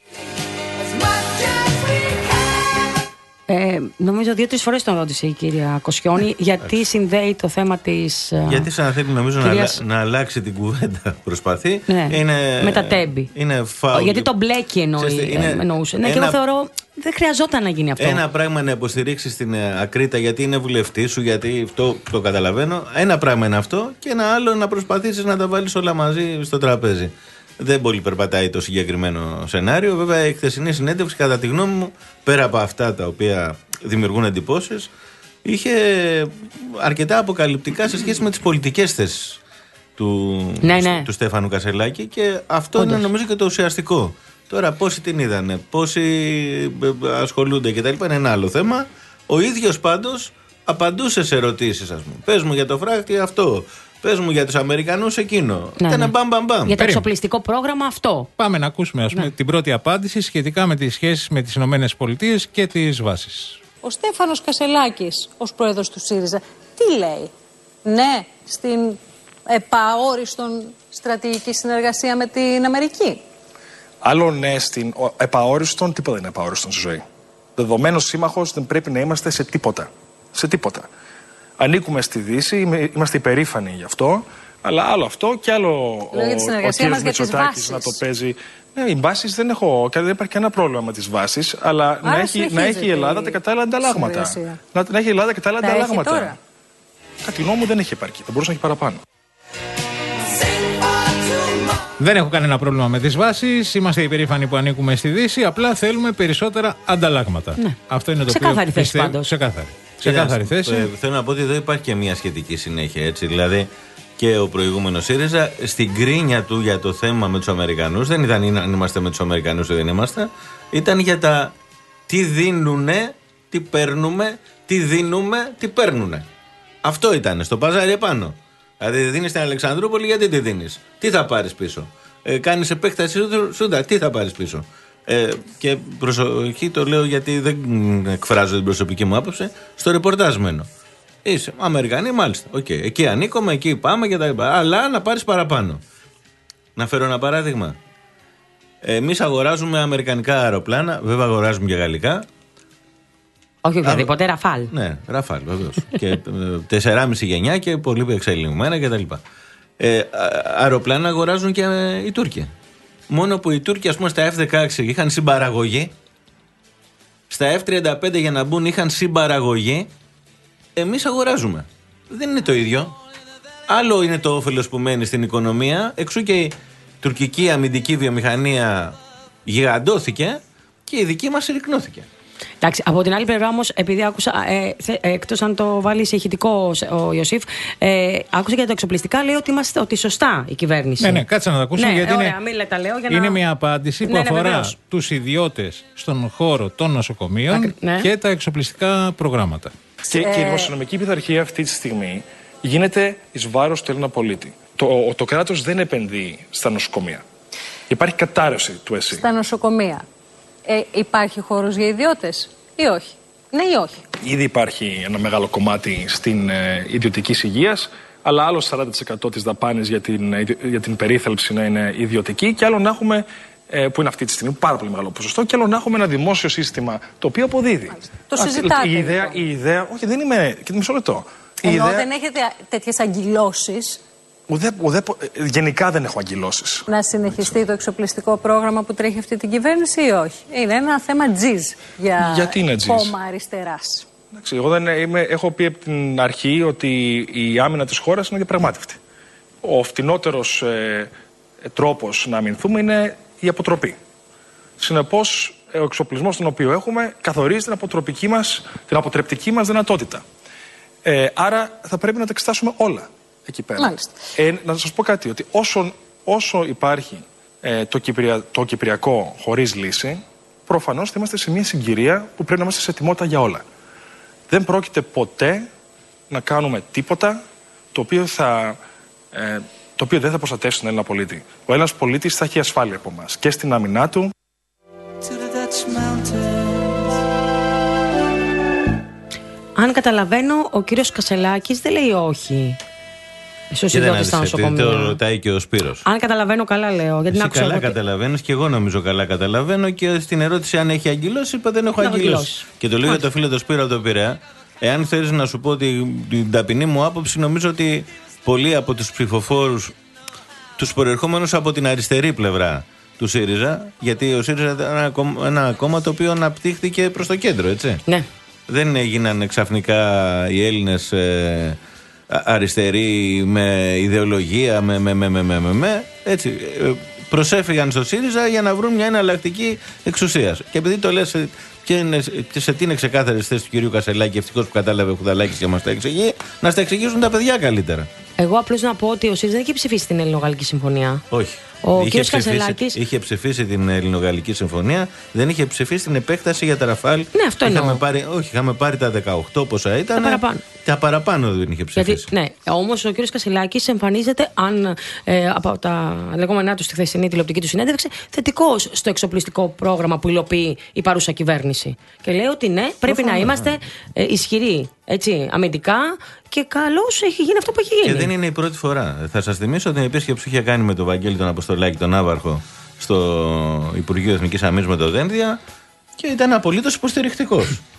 Ε, νομίζω δύο-τρεις φορές τον ρώτησε η κυρία Κοσιόνη γιατί συνδέει το θέμα της. Γιατί σαν θέλει νομίζω κυρίας... να, να αλλάξει την κουβέντα προσπαθεί. Ναι, είναι, με τα τέμπη. Είναι φάουλ. Γιατί τον μπλέκι εννοεί, είναι, εννοούσε. Ναι, ένα... και εγώ θεωρώ δεν χρειαζόταν να γίνει αυτό. Ένα πράγμα να υποστηρίξει την Ακρίτα γιατί είναι βουλευτή σου, γιατί αυτό το καταλαβαίνω. Ένα πράγμα είναι αυτό. Και ένα άλλο να προσπαθήσει να τα βάλει όλα μαζί στο τραπέζι. Δεν πολύ περπατάει το συγκεκριμένο σενάριο. Βέβαια, η χθεσινή συνέντευξη, κατά τη γνώμη μου, πέρα από αυτά τα οποία δημιουργούν εντυπώσεις, είχε αρκετά αποκαλυπτικά σε σχέση με τις πολιτικές θέσεις του, ναι, ναι. του Στέφανου Κασελάκη. Και αυτό Όντως. είναι νομίζω και το ουσιαστικό. Τώρα, πόσοι την είδανε, πόσοι ασχολούνται κτλ. Είναι ένα άλλο θέμα. Ο ίδιος πάντως απαντούσε σε ερωτήσεις, ας πούμε. Πες μου για το φράχτη αυτό. Πες μου για τους Αμερικανούς εκείνο. Ναι, Ήταν ναι. μπαμ μπαμ μπαμ. Για το εξοπλιστικό πρόγραμμα αυτό. Πάμε να ακούσουμε ας πούμε, ναι. την πρώτη απάντηση σχετικά με τις σχέσεις με τις Ηνωμένες Πολιτείες και τις βάσεις. Ο Στέφανος Κασελάκης ως πρόεδρος του ΣΥΡΙΖΑ τι λέει? Ναι στην επαόριστον στρατηγική συνεργασία με την Αμερική. Άλλο ναι στην επαόριστον, τίποτα δεν είναι επαόριστον στη ζωή. Δεδομένος σύμμαχος δεν πρέπει να είμαστε σε τίποτα. Σε τίποτα. Ανήκουμε στη Δύση, είμαστε υπερήφανοι γι' αυτό. Αλλά άλλο αυτό και άλλο ο, ο κύριος Μητσοτάκης να το παίζει. Ναι, οι βάσεις δεν έχω, δεν υπάρχει κανένα πρόβλημα με τις βάσεις, αλλά να έχει, να έχει η Ελλάδα τα κατάλληλα ανταλλάγματα. Να, να έχει η Ελλάδα κατάλληλα ανταλλάγματα. Κάτι νόμου δεν έχει επαρκή, θα μπορούσε να έχει παραπάνω. Δεν έχω κανένα πρόβλημα με τις βάσεις. Είμαστε υπερήφανοι που ανήκουμε στη Δύση. Απλά θέλουμε περισσότερα ανταλλάγματα. Ναι. Αυτό είναι το ξεκάθαρη θέση πάντως. Ξεκάθαρη. Ξεκάθαρη θέση. Ε, θέλω να πω ότι εδώ υπάρχει και μια σχετική συνέχεια. Έτσι. Δηλαδή και ο προηγούμενος ΣΥΡΙΖΑ στην κρίνια του για το θέμα με τους Αμερικανούς, δεν ήταν αν είμαστε με τους Αμερικανούς ή δεν είμαστε, ήταν για τα τι δίνουνε, τι παίρνουμε, τι δίνουμε, τι παίρνουνε. Αυτό ήταν στο παζάρι επάνω. Δηλαδή δίνεις στην Αλεξανδρούπολη, γιατί τη δίνεις, τι θα πάρεις πίσω. Ε, κάνεις επέκταση Σούντα, τι θα πάρεις πίσω. Ε, και προσοχή, το λέω γιατί δεν εκφράζω την προσωπική μου άποψη, στο ρεπορτάζ μένω. Είσαι Αμερικανοί, μάλιστα. Okay. Εκεί ανήκουμε, εκεί πάμε και τα λοιπά. Αλλά να πάρεις παραπάνω. Να φέρω ένα παράδειγμα. Εμείς αγοράζουμε αμερικανικά αεροπλάνα, βέβαια αγοράζουμε και γαλλικά. Όχι οποιαδήποτε, Ραφάλ. Ναι, Ραφάλ, βεβαίως. Και τεσσεράμισι γενιά και πολύ εξελιγμένα κτλ. Ε, αεροπλάνα αγοράζουν και ε, οι Τούρκοι. Μόνο που οι Τούρκοι, ας πούμε, στα εφ δεκαέξι είχαν συμπαραγωγή. Στα εφ τριάντα πέντε για να μπουν είχαν συμπαραγωγή. Εμείς αγοράζουμε. Δεν είναι το ίδιο. Άλλο είναι το όφελος που μένει στην οικονομία. Εξού και η τουρκική αμυντική βιομηχανία γιγαντώθηκε και η δική μας συρρυκνώθηκε. Εντάξει, από την άλλη πλευρά όμως, επειδή άκουσα, ε, ε, εκτός αν το βάλει σε ηχητικό ο Ιωσήφ, ε, άκουσα για τα εξοπλιστικά, λέει ότι είμαστε ότι σωστά η κυβέρνηση. Ναι, ναι, κάτσε να τα ακούσουμε, ναι, γιατί ωραία, είναι, μην τα λέω, για να... είναι μια απάντηση που ναι, αφορά ναι, τους ιδιώτες στον χώρο των νοσοκομείων Ακ, ναι. και τα εξοπλιστικά προγράμματα. Και, ε... και η δημοσιονομική πειθαρχία αυτή τη στιγμή γίνεται εις βάρος του Έλληνα πολίτη. Το, το κράτος δεν επενδύει στα νοσοκομεία. Υπάρχει κατάρρευση του ΕΣΥ. Στα νοσοκομεία. Ε, υπάρχει χώρος για ιδιώτες ή όχι? Ναι ή όχι? Ήδη υπάρχει ένα μεγάλο κομμάτι στην ε, ιδιωτική υγεία, αλλά άλλο σαράντα τοις εκατό της δαπάνης για την, για την περίθαλψη να είναι ιδιωτική και άλλο να έχουμε, ε, που είναι αυτή τη στιγμή πάρα πολύ μεγάλο ποσοστό, και άλλο να έχουμε ένα δημόσιο σύστημα το οποίο αποδίδει. Μάλιστα. Το συζητάτε. Η ιδέα, η ιδέα, όχι, δεν είμαι. Και μισό λεπτό. Ενώ ιδέα, δεν έχετε τέτοιες αγκυλώσεις. Ουδέ, ουδέ, γενικά δεν έχω αγκυλώσεις. Να συνεχιστεί το εξοπλιστικό πρόγραμμα που τρέχει αυτή την κυβέρνηση ή όχι? Είναι ένα θέμα τζιζ για Γιατί είναι τζιζ? κόμμα αριστεράς. Εντάξει, εγώ δεν είμαι, έχω πει από την αρχή ότι η άμυνα της χώρας είναι διαπραγμάτευτη. Ο φτηνότερος ε, τρόπος να αμυνθούμε είναι η αποτροπή. Συνεπώς, ο εξοπλισμός τον οποίο έχουμε καθορίζει την αποτροπική μας, την αποτρεπτική μας δυνατότητα. Ε, άρα θα πρέπει να τα εξετάσουμε όλα. Εκεί πέρα. Ε, να σας πω κάτι, ότι όσο, όσο υπάρχει ε, το, Κυπρια, το Κυπριακό χωρίς λύση, προφανώς θα είμαστε σε μια συγκυρία που πρέπει να είμαστε σε ετοιμότητα για όλα. Δεν πρόκειται ποτέ να κάνουμε τίποτα το οποίο, θα, ε, το οποίο δεν θα προστατεύσει τον Έλληνα πολίτη. Ο Έλληνας πολίτης θα έχει ασφάλεια από εμάς και στην άμυνά του. Αν καταλαβαίνω, ο κύριος Κασελάκης δεν λέει όχι. Και δεν αντισέτει, το ρωτάει και ο Σπύρος. Αν καταλαβαίνω καλά, λέω. Γιατί Εσύ καλά ότι... καταλαβαίνεις και εγώ νομίζω καλά καταλαβαίνω. Και στην ερώτηση αν έχει αγκυλώσει, είπα δεν έχω αγκυλώσει. Και το λέω για το φίλο του Σπύρο από το Πειραιά. Εάν θέλεις να σου πω την, την ταπεινή μου άποψη, νομίζω ότι πολλοί από τους ψηφοφόρους, τους προερχόμενους από την αριστερή πλευρά του ΣΥΡΙΖΑ, γιατί ο ΣΥΡΙΖΑ ήταν ένα, ένα κόμμα το οποίο αναπτύχθηκε προς το κέντρο, έτσι. Ναι. Δεν έγιναν ξαφνικά οι Έλληνες ε, αριστεροί με ιδεολογία, με, με, με, με, με, με έτσι. Ε, προσέφυγαν στο ΣΥΡΙΖΑ για να βρουν μια εναλλακτική εξουσία. Και επειδή το λες και, είναι, και σε τι είναι ξεκάθαρη θέση του κυρίου Κασελάκη, ευτυχώς που κατάλαβε ο Χουδαλάκης και μας τα εξηγεί, να στα εξηγήσουν τα παιδιά καλύτερα. Εγώ απλώς να πω ότι ο ΣΥΡΙΖΑ δεν έχει ψηφίσει την Ελληνογαλλική Συμφωνία. Όχι. Ο είχε, ψηφίσει, Κασελάκης... είχε ψηφίσει την Ελληνογαλλική Συμφωνία, δεν είχε ψηφίσει την επέκταση για τα Ραφάλ. Ναι, αυτό εννοώ. Πάρει, όχι, είχαμε πάρει τα δεκαοκτώ πόσα ήταν. Τα παραπάνω. Τα παραπάνω δεν είχε ψηφίσει. Γιατί, ναι, όμως ο κ. Κασελάκης εμφανίζεται, αν ε, από τα λεγόμενά του στη χθεσινή τηλεοπτική του συνέντευξη, θετικός στο εξοπλιστικό πρόγραμμα που υλοποιεί η παρούσα κυβέρνηση. Και λέει ότι ναι, πρέπει Προφανώς, να είμαστε ε, ισχυροί, έτσι, αμυντικά, και καλώς έχει γίνει αυτό που έχει γίνει. Και δεν είναι η πρώτη φορά. Θα σας θυμίσω την επίσκεψη που είχε κάνει με τον Βαγγέλη τον Αποστολάκη, τον Άβαρχο, στο Υπουργείο Εθνικής Αμήνης με το Δένδια, και ήταν απολύτως υποστηρικτικός.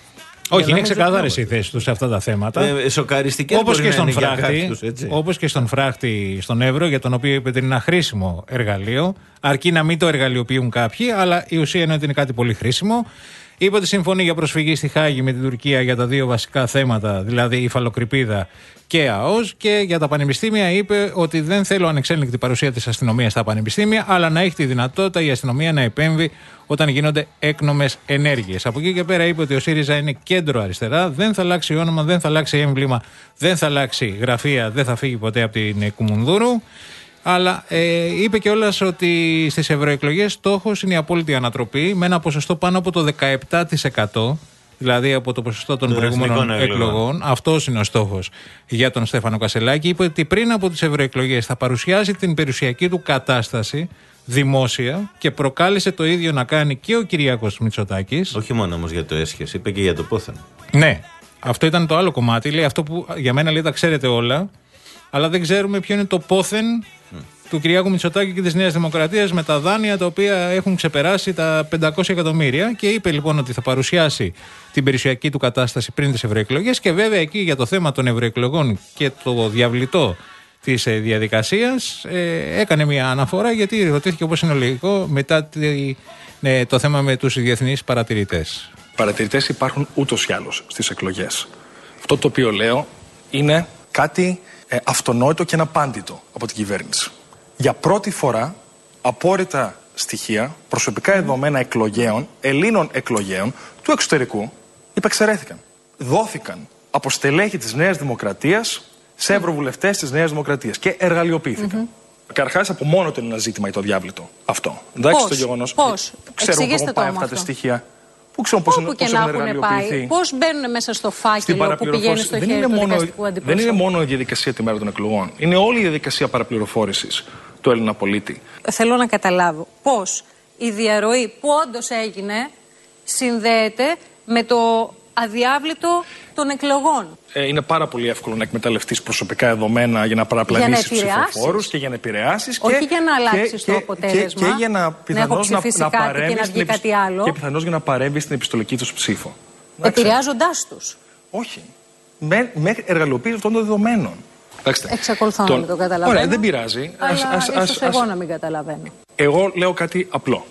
Όχι, είναι ξεκάθαρες οι θέσεις τους σε αυτά τα θέματα. Ε, σοκαριστικές όπως και, στον είναι φράχτη, τους, έτσι. όπως και στον φράχτη στον Εύρο, για τον οποίο είπε ότι είναι ένα χρήσιμο εργαλείο, αρκεί να μην το εργαλειοποιούν κάποιοι, αλλά η ουσία είναι ότι είναι κάτι πολύ χρήσιμο. Είπε ότι συμφωνεί για προσφυγή στη Χάγη με την Τουρκία για τα δύο βασικά θέματα, δηλαδή η υφαλοκρηπίδα και ΑΟΣ. Και για τα πανεπιστήμια είπε ότι δεν θέλω ανεξέλεγκτη παρουσία της αστυνομίας στα πανεπιστήμια, αλλά να έχει τη δυνατότητα η αστυνομία να επέμβει όταν γίνονται έκνομες ενέργειες. Από εκεί και πέρα είπε ότι ο ΣΥΡΙΖΑ είναι κέντρο αριστερά, δεν θα αλλάξει όνομα, δεν θα αλλάξει έμβλημα, δεν θα αλλάξει γραφεία, δεν θα φύγει ποτέ από την Κουμουνδούρου. Αλλά ε, είπε κιόλας ότι στις ευρωεκλογές στόχος είναι η απόλυτη ανατροπή με ένα ποσοστό πάνω από το δεκαεπτά τοις εκατό, δηλαδή από το ποσοστό των, των προηγούμενων εκλογών. Αυτός είναι ο στόχος για τον Στέφανο Κασσελάκη. Είπε ότι πριν από τις ευρωεκλογές θα παρουσιάσει την περιουσιακή του κατάσταση δημόσια και προκάλεσε το ίδιο να κάνει και ο Κυριάκος Μητσοτάκης. Όχι μόνο όμως για το έσχες, είπε και για το πόθεν. Ναι, αυτό ήταν το άλλο κομμάτι. Λέει αυτό που για μένα λέει τα ξέρετε όλα, αλλά δεν ξέρουμε ποιο είναι το πόθεν mm. του Κυριάκου Μητσοτάκη και της Νέας Δημοκρατίας με τα δάνεια τα οποία έχουν ξεπεράσει τα πεντακόσια εκατομμύρια. Και είπε λοιπόν ότι θα παρουσιάσει την περιουσιακή του κατάσταση πριν τις ευρωεκλογές. Και βέβαια εκεί για το θέμα των ευρωεκλογών και το διαβλητό της ε, διαδικασίας ε, έκανε μια αναφορά, γιατί ρωτήθηκε, όπως είναι λογικό, μετά τη, ε, το θέμα με τους διεθνείς παρατηρητές. Παρατηρητές υπάρχουν ούτως ή άλλως στις εκλογές. Αυτό το οποίο λέω είναι κάτι ε, αυτονόητο και αναπάντητο από την κυβέρνηση. Για πρώτη φορά, απόρριτα στοιχεία, προσωπικά δεδομένα εκλογέων, Ελλήνων εκλογέων του εξωτερικού, υπεξαιρέθηκαν. Δόθηκαν από στελέχη της Νέας Δημοκρατίας σε ευρωβουλευτές της Νέας Δημοκρατίας και εργαλειοποιήθηκαν. Mm-hmm. Καρχάς, από μόνο του είναι ένα ζήτημα για το διάβλητο αυτό. Εντάξει, το γεγονός. Πώς, ξέρουμε πού πάει αυτά τα στοιχεία. Πού ξέρουμε πώς, Όπου και να έχουν πάει, πώς μπαίνουν μέσα στο φάκελο που πηγαίνει στο χέρι του δικαστικού αντιπροσώπου. Δεν είναι μόνο η διαδικασία τη μέρα των εκλογών. Είναι όλη η διαδικασία παραπληροφόρησης του Έλληνα πολίτη. Θέλω να καταλάβω πώς η διαρροή που όντως έγινε συνδέεται με το αδιάβλητο των εκλογών. Ε, είναι πάρα πολύ εύκολο να εκμεταλλευτείς προσωπικά δεδομένα για να παραπλανήσεις ψηφοφόρους και για να επηρεάσεις. Όχι και, για να αλλάξεις και, το αποτέλεσμα. Και, και για να πιθανώς να, να, να παρέμβεις και, να κάτι άλλο. και πιθανώς για να παρέμβεις στην επιστολική τους ψήφο. Επηρεάζοντάς τους. Όχι. Με, με εργαλειοποίηση αυτών των δεδομένων. Εξακολουθώ να μην το καταλαβαίνω. Ωραία, δεν πειράζει. Αλλά ας, ας, ίσως ας, εγώ ας... να μην καταλαβαίνω. Εγώ λέω κάτι απλό.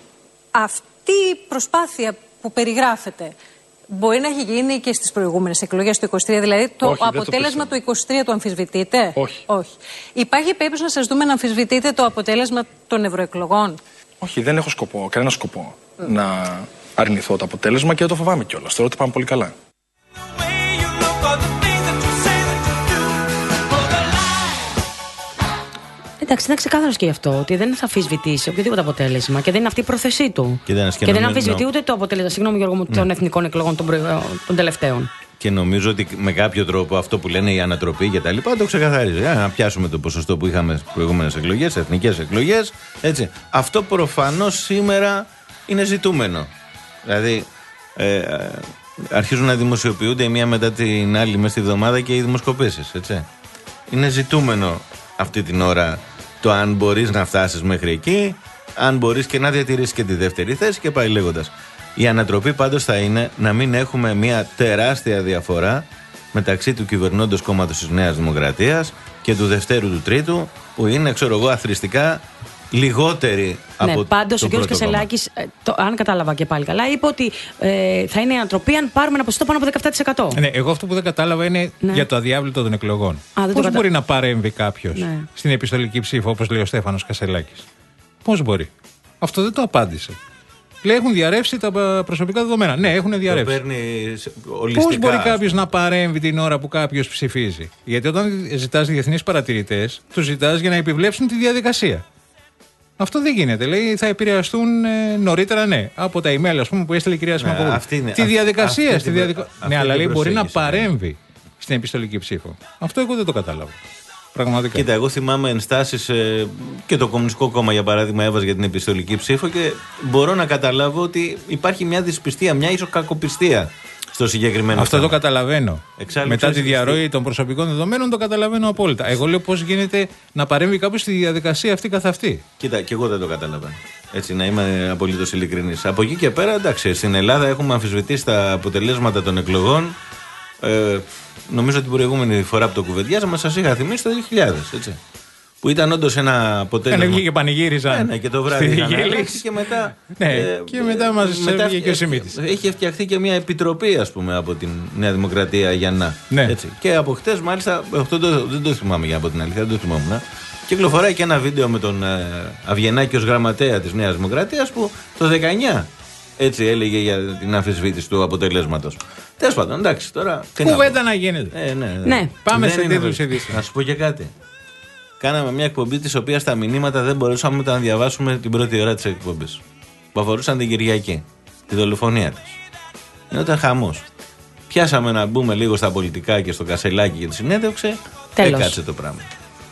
Αυτή η προσπάθεια που περιγράφεται μπορεί να έχει γίνει και στις προηγούμενες εκλογές του είκοσι τρία, δηλαδή το Όχι, αποτέλεσμα το του είκοσι τρία το αμφισβητείτε? Όχι. Όχι. Υπάρχει περίπτωση να σας δούμε να αμφισβητείτε το αποτέλεσμα των ευρωεκλογών? Όχι, δεν έχω σκοπό, κανένα σκοπό mm. να αρνηθώ το αποτέλεσμα και δεν το φοβάμαι κιόλας. Θεωρώ ότι πάμε πολύ καλά. Εντάξει, είναι ξεκάθαρο και γι' αυτό, ότι δεν θα αμφισβητήσει οποιοδήποτε αποτέλεσμα και δεν είναι αυτή η πρόθεσή του. Και δεν, και δεν αμφισβητεί ούτε το αποτέλεσμα, συγγνώμη Γιώργο μου, των εθνικών εκλογών των, προ... των τελευταίων. Και νομίζω ότι με κάποιο τρόπο αυτό που λένε η ανατροπή και τα λοιπά το ξεκαθαρίζει. Να πιάσουμε το ποσοστό που είχαμε στις προηγούμενες εκλογές, εθνικές εκλογές. Έτσι. Αυτό προφανώς σήμερα είναι ζητούμενο. Δηλαδή, ε, ε, αρχίζουν να δημοσιοποιούνται η μία μετά την άλλη μέσα στη βδομάδα και οι δημοσκοπήσεις. Έτσι. Είναι ζητούμενο αυτή την ώρα το αν μπορείς να φτάσεις μέχρι εκεί, αν μπορείς και να διατηρήσεις και τη δεύτερη θέση και πάει λέγοντας. Η ανατροπή πάντως θα είναι να μην έχουμε μια τεράστια διαφορά μεταξύ του κυβερνώντος κόμματος της Νέας Δημοκρατίας και του δευτέρου του τρίτου, που είναι, ξέρω εγώ, αθροιστικά λιγότεροι από ναι, πάντως το ο κ. Κασσελάκης, αν κατάλαβα και πάλι καλά, είπε ότι ε, θα είναι η ανατροπή αν πάρουμε ένα ποσοστό πάνω από δεκαεπτά τοις εκατό. Ναι, εγώ αυτό που δεν κατάλαβα είναι ναι. για το αδιάβλητο των εκλογών. Πώς κατα... μπορεί να παρέμβει κάποιος ναι. στην επιστολική ψήφο, όπως λέει ο Στέφανος Κασσελάκης? Πώς μπορεί? Αυτό δεν το απάντησε. Λέει έχουν διαρρεύσει τα προσωπικά δεδομένα. Ναι, έχουν διαρρεύσει. Πώς μπορεί κάποιος να παρέμβει την ώρα που κάποιος ψηφίζει? Γιατί όταν ζητάς διεθνείς παρατηρητές, τους ζητάς για να επιβλέψουν τη διαδικασία. Αυτό δεν γίνεται. Λέει θα επηρεαστούν ε, νωρίτερα, ναι. Από τα email, ας πούμε, που έστειλε η κυρία Σιμακοπούλου. Ναι, τη διαδικασία. Αυτή, στη διαδικα... αυτή, ναι, αλλά λέει μπορεί να παρέμβει στην επιστολική ψήφο. Αυτό εγώ δεν το κατάλαβα. Πραγματικά. Κοίτα, εγώ θυμάμαι ενστάσεις ε, και το Κομμουνιστικό Κόμμα, για παράδειγμα, έβαζε για την επιστολική ψήφο και μπορώ να καταλάβω ότι υπάρχει μια δυσπιστία, μια ίσως κακοπιστία στο συγκεκριμένο Αυτό θέμα. το καταλαβαίνω. Εξάλλου, Μετά τη ξέρεις, διαρροή των προσωπικών δεδομένων το καταλαβαίνω απόλυτα. Εγώ λέω πώς γίνεται να παρέμβει κάποιος στη διαδικασία αυτή καθ' αυτή. Κοίτα, και εγώ δεν το καταλαβαίνω. Έτσι, να είμαι απολύτως ειλικρινής. Από εκεί και πέρα, εντάξει, στην Ελλάδα έχουμε αμφισβητήσει τα αποτελέσματα των εκλογών. Ε, νομίζω ότι την προηγούμενη φορά που το κουβεντιάζαμε σας είχα θυμίσει το δύο χιλιάδες, έτσι. Που ήταν όντως ένα αποτέλεσμα. Έκανε και πανηγύριζαν. Ναι, ναι, και το βράδυ είχαν αλλάξει και μετά. Ναι, ε, και μετά μας βγήκε και ο Σιμίτης. Έχει φτιαχτεί και μια επιτροπή, ας πούμε, από την Νέα Δημοκρατία για να. Ναι. Έτσι. Και από χτες, μάλιστα, αυτό το, δεν το θυμάμαι για από την αλήθεια, δεν το θυμόμουν. Κυκλοφοράει και ένα βίντεο με τον ε, Αβγενάκη ως γραμματέα της Νέας Δημοκρατίας που το δεκαεννιά έτσι έλεγε για την αμφισβήτηση του αποτελέσματος. Τέλος πάντων, εντάξει, τώρα. Κουβέντα να γίνεται. Ε, ναι, ναι. Ναι. Πάμε Δεν σε είναι τίτλους βέβαια. ειδήσεων. Να σου πω και κάτι. Κάναμε μια εκπομπή της οποίας τα μηνύματα δεν μπορούσαμε ούτε να διαβάσουμε την πρώτη ώρα της εκπομπής. Που αφορούσαν την Κυριακή, τη δολοφονία της. Ενώ ήταν χαμός. Πιάσαμε να μπούμε λίγο στα πολιτικά και στο κασελάκι και τη συνέντευξη. Τέλος. Έκατσε το πράγμα.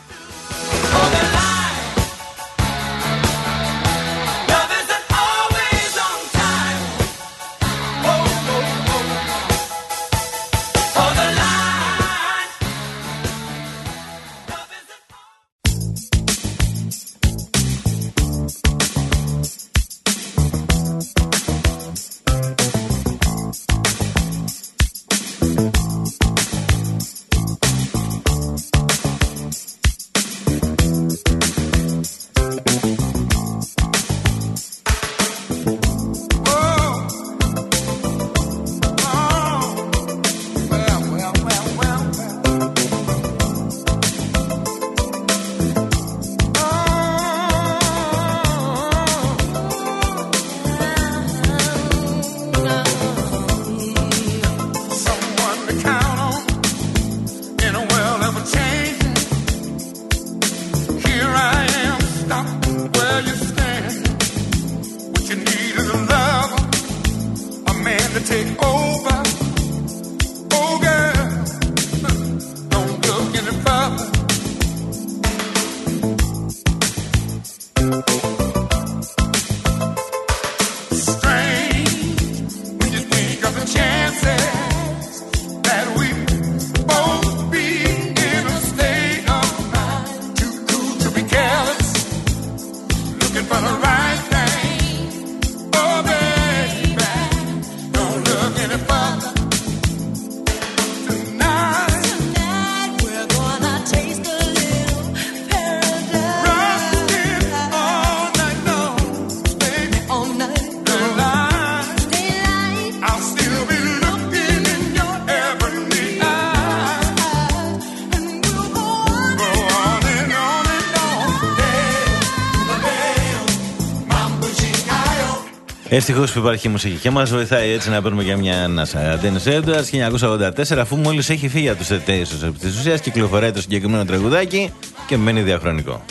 Ευτυχώς που υπάρχει μουσική και μας βοηθάει έτσι να παίρνουμε για μια ανάσα. Ντένις Έντουαρτς, χίλια εννιακόσια ογδόντα τέσσερα, αφού μόλις έχει φύγει από τους εταίρους επί της ουσίας, κυκλοφοράει το συγκεκριμένο τραγουδάκι και μένει διαχρονικό.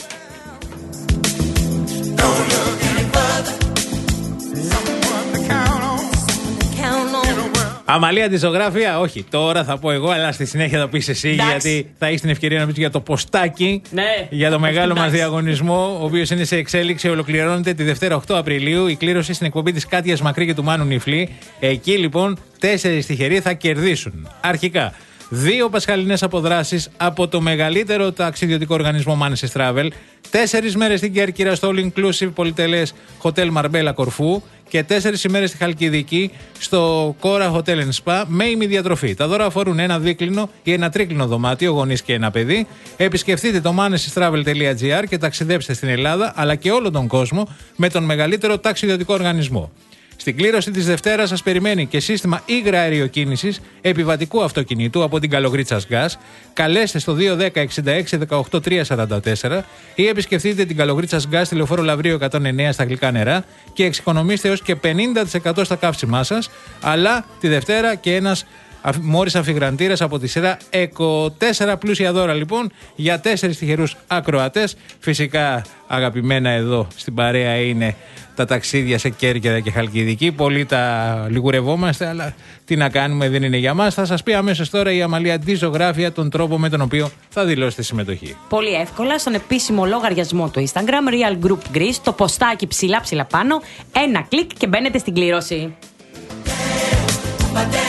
Αμαλία τη ζωγράφια, όχι. Τώρα θα πω εγώ, αλλά στη συνέχεια θα πει εσύ, Εντάξει. γιατί θα έχει την ευκαιρία να πει για το ποστάκι. Ναι. Για το μεγάλο μας Εντάξει. διαγωνισμό, ο οποίος είναι σε εξέλιξη. Ολοκληρώνεται τη Δευτέρα οκτώ Απριλίου. Η κλήρωση στην εκπομπή της Κάτιας Μακρύ και του Μάνου Νιφλή. Εκεί λοιπόν τέσσερις τυχεροί θα κερδίσουν. Αρχικά, δύο πασχαλινές αποδράσεις από το μεγαλύτερο ταξιδιωτικό οργανισμό Mannes Travel. Τέσσερις μέρες στην Κέρκυρα στο All Inclusive πολυτελές Hotel Marbella Κορφού. Και τέσσερις ημέρες στη Χαλκιδική στο Cora Hotel and Spa με ημιδιατροφή. Τα δώρα αφορούν ένα δίκλινο ή ένα τρίκλινο δωμάτιο, γονείς και ένα παιδί. Επισκεφτείτε το mannestravel τελεία gr και ταξιδέψτε στην Ελλάδα αλλά και όλο τον κόσμο με τον μεγαλύτερο ταξιδιωτικό οργανισμό. Στην κλήρωση της Δευτέρας σας περιμένει και σύστημα ύγρα αεροκίνησης επιβατικού αυτοκινήτου από την Καλογρίτσας Gas. Καλέστε στο δύο ένα μηδέν εξήντα έξι δεκαοκτώ τριακόσια σαράντα τέσσερα ή επισκεφτείτε την Καλογρίτσας Gas στη Λεωφόρο Λαβρίου εκατόν εννέα στα γλυκά νερά και εξοικονομήστε έως και πενήντα τοις εκατό στα καύσιμά σας. Αλλά τη Δευτέρα και ένας μόρις αφιγραντήρας από τη σειρά Eco. Τέσσερα πλούσια δώρα λοιπόν για τέσσερις τυχερούς ακροατές. Φυσικά αγαπημένα εδώ στην παρέα είναι τα ταξίδια σε Κέρκυρα και Χαλκιδική. Πολλοί τα λιγουρευόμαστε, αλλά τι να κάνουμε, δεν είναι για μας. Θα σας πει αμέσως τώρα η Αμαλία τη ζωγράφια τον τρόπο με τον οποίο θα δηλώσετε συμμετοχή. Πολύ εύκολα στον επίσημο λογαριασμό του Instagram Real Group Greece, το ποστάκι ψηλά ψηλά πάνω, ένα κλικ και μπαίνετε στην κλήρωση.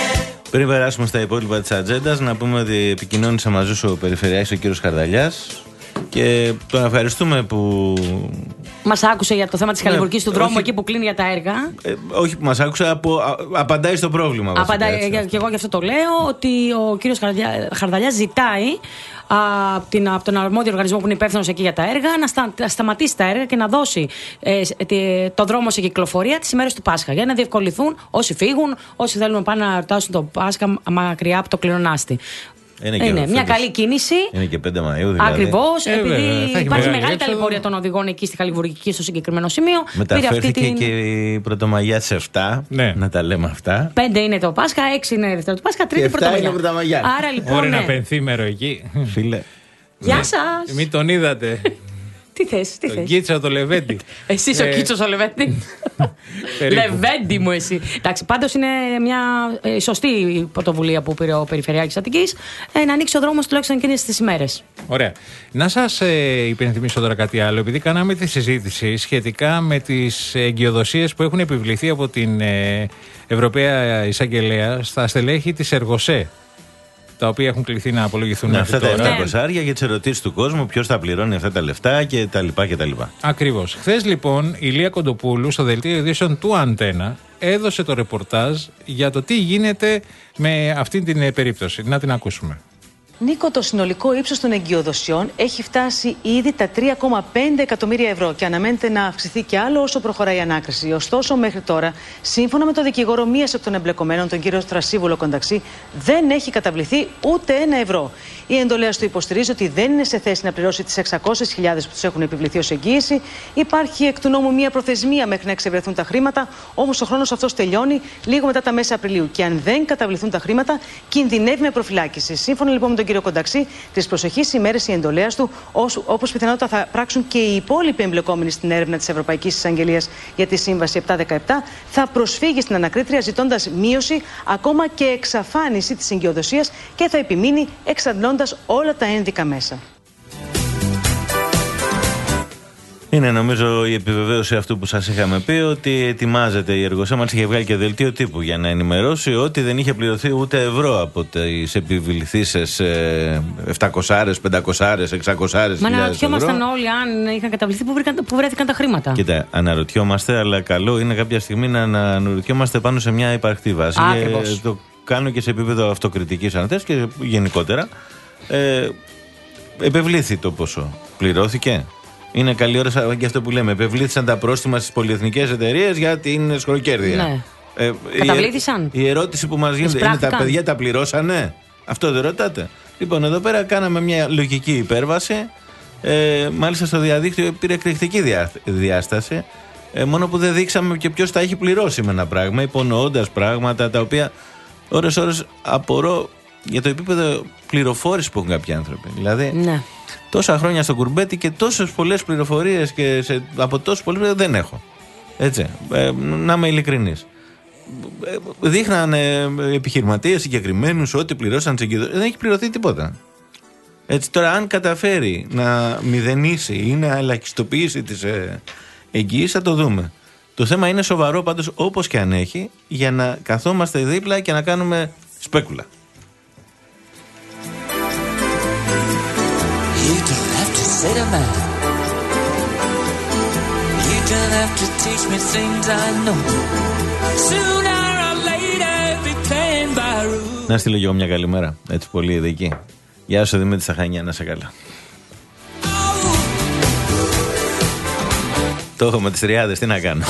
Πριν περάσουμε στα υπόλοιπα της ατζέντας, να πούμε ότι επικοινώνησε μαζί σου ο Περιφερειάρχης, ο κύριος Χαρδαλιάς, και τον ευχαριστούμε που μας άκουσε για το θέμα της χαλιβουργικής του δρόμου, όχι, εκεί που κλείνει για τα έργα. Ε, όχι που μας άκουσε, απο, α, απαντάει στο πρόβλημα. Απαντάει, βασικά, και εγώ γι' αυτό το λέω, ότι ο κύριος Χαρδαλιάς ζητάει από, την, από τον αρμόδιο οργανισμό που είναι υπεύθυνος εκεί για τα έργα να στα, σταματήσει τα έργα και να δώσει ε, το δρόμο σε κυκλοφορία τις ημέρες του Πάσχα, για να διευκολυθούν όσοι φύγουν, όσοι θέλουν να πάνε να ρωτάσουν το Πάσχα μακριά από το κληρονάστη. Είναι, είναι μια φέτος καλή κίνηση. Είναι και πέντε Μαΐου δηλαδή. Ακριβώς, ε, επειδή βέβαια, υπάρχει μεγάλη ταλαιπωρία των οδηγών εκεί στη Χαλιβουργική στο συγκεκριμένο σημείο. Μεταφέρθηκε την... και η Πρωτομαγιά σε εφτά. Ναι. Να τα λέμε αυτά. Πέντε είναι το Πάσχα, έξι είναι Δευτέρα του Πάσχα, τρίτη Πρωτομαγιά. Άρα λοιπόν. Μπορεί ναι. ένα πενθήμερο εκεί. Φίλε. Γεια σας. Μην τον είδατε. Τι θες, τι θες. Τον Κίτσο, το Λεβέντι. Εσύ ο Κίτσος ο Λεβέντι. Λεβέντι μου εσύ. Εντάξει, πάντως είναι μια ε, σωστή πρωτοβουλία που πήρε ο Περιφερειάρχης Αττικής, ε, να ανοίξει ο δρόμος τουλάχιστον εκείνες τις ημέρες. Ωραία. Να σας ε, υπενθυμίσω τώρα κάτι άλλο, επειδή κάναμε τη συζήτηση σχετικά με τις εγκυοδοσίες που έχουν επιβληθεί από την ε, Ευρωπαία Εισαγγελέα στα στελέχη της Εργοσέ, τα οποία έχουν κληθεί να απολογηθούν. Ναι, αυτά τώρα. τα επτακόσια για τις ερωτήσεις του κόσμου, ποιος θα πληρώνει αυτά τα λεφτά και τα λοιπά και τα λοιπά. Ακριβώς. Χθες λοιπόν η Λία Κοντοπούλου στο δελτίο ειδήσεων του Αντένα έδωσε το ρεπορτάζ για το τι γίνεται με αυτή την περίπτωση. Να την ακούσουμε. Νίκο, το συνολικό ύψος των εγκυοδοσιών έχει φτάσει ήδη τα τρία κόμμα πέντε εκατομμύρια ευρώ και αναμένεται να αυξηθεί κι άλλο όσο προχωράει η ανάκριση. Ωστόσο, μέχρι τώρα, σύμφωνα με το δικηγόρο μίας από των εμπλεκομένων, τον κύριο Στρασίβουλο Κονταξή, δεν έχει καταβληθεί ούτε ένα ευρώ. Η εντολέας του υποστηρίζει ότι δεν είναι σε θέση να πληρώσει τις εξακόσιες χιλιάδες που τους έχουν επιβληθεί ως εγγύηση. Υπάρχει εκ του νόμου μία προθεσμία μέχρι να εξευρεθούν τα χρήματα, όμως ο χρόνος αυτός τελειώνει λίγο μετά τα μέσα Απριλίου. Και αν δεν καταβληθούν τα χρήματα, κινδυνεύει με προφυλάκηση. Σύμφωνα λοιπόν με τον κύριο Κονταξή, τις προσεχείς ημέρες η εντολέας του, όπως πιθανότατα θα πράξουν και οι υπόλοιποι εμπλεκόμενοι στην έρευνα της Ευρωπαϊκής Εισαγγελίας για τη Σύμβαση επτακόσια δεκαεπτά, θα προσφύγει στην ανακρίτρια ζητώντας μείωση, ακόμα και εξαφάνιση της εγκυοδοσίας και θα επιμείνει εξαντλώντας όλα τα ένδικα μέσα. Είναι νομίζω η επιβεβαίωση αυτού που σας είχαμε πει, ότι ετοιμάζεται η Εργοσέ. Μάλιστα είχε βγάλει και δελτίο τύπου για να ενημερώσει ότι δεν είχε πληρωθεί ούτε ευρώ από τις επιβληθήσεις επτακόσια, πεντακόσια, εξακόσια χιλιάδες ευρώ. Μα αναρωτιόμασταν όλοι αν είχαν καταβληθεί που, βρήκαν, που βρέθηκαν τα χρήματα. Κοίτα, αναρωτιόμαστε, αλλά καλό είναι κάποια στιγμή να αναρωτιόμαστε πάνω σε μια υπαρκτή βάση. Ακριβώς. Το κάνω και σε επίπεδο αυτοκριτικής αν θες και γενικότερα. Ε, επευλήθη το ποσό. Πληρώθηκε. Είναι καλή ώρα και αυτό που λέμε. Επευλήθησαν τα πρόστιμα στις πολυεθνικές εταιρείες για την σχροκέρδεια. Ναι. Ε, Καταβλήθησαν. Η, η ερώτηση που μας γίνεται είναι: τα παιδιά τα πληρώσανε? Αυτό δεν ρωτάτε? Λοιπόν, εδώ πέρα κάναμε μια λογική υπέρβαση. Ε, μάλιστα στο διαδίκτυο πήρε εκρηκτική διά, διάσταση. Ε, μόνο που δεν δείξαμε και ποιος τα έχει πληρώσει με ένα πράγμα, υπονοώντας πράγματα τα οποία ώρες-ώρες απορώ για το επίπεδο πληροφόρηση που έχουν κάποιοι άνθρωποι. Δηλαδή, ναι. Τόσα χρόνια στο κουρμπέτι και τόσες πολλές πληροφορίες και σε, από τόσες πολλές δεν έχω. Έτσι. Ε, να είμαι ειλικρινής. Ε, δείχνανε επιχειρηματίες συγκεκριμένους ότι πληρώσαν τις εγκυδοσίες. Δεν έχει πληρωθεί τίποτα. Έτσι, τώρα, αν καταφέρει να μηδενίσει ή να ελαχιστοποιήσει τις ε, εγγυήσεις, θα το δούμε. Το θέμα είναι σοβαρό πάντως, όπως και αν έχει, για να καθόμαστε δίπλα και να κάνουμε σπέκουλα. You don't have to say to man. You don't have to teach me things I know. Sooner or later be playing by rules. Να στείλω και εγώ μια καλημέρα, έτσι πολύ ειδική. Γεια σου Δημήτρη Σταχανιά, να σε καλά. Oh. Το έχω με τις τριάδες, τι να κάνω.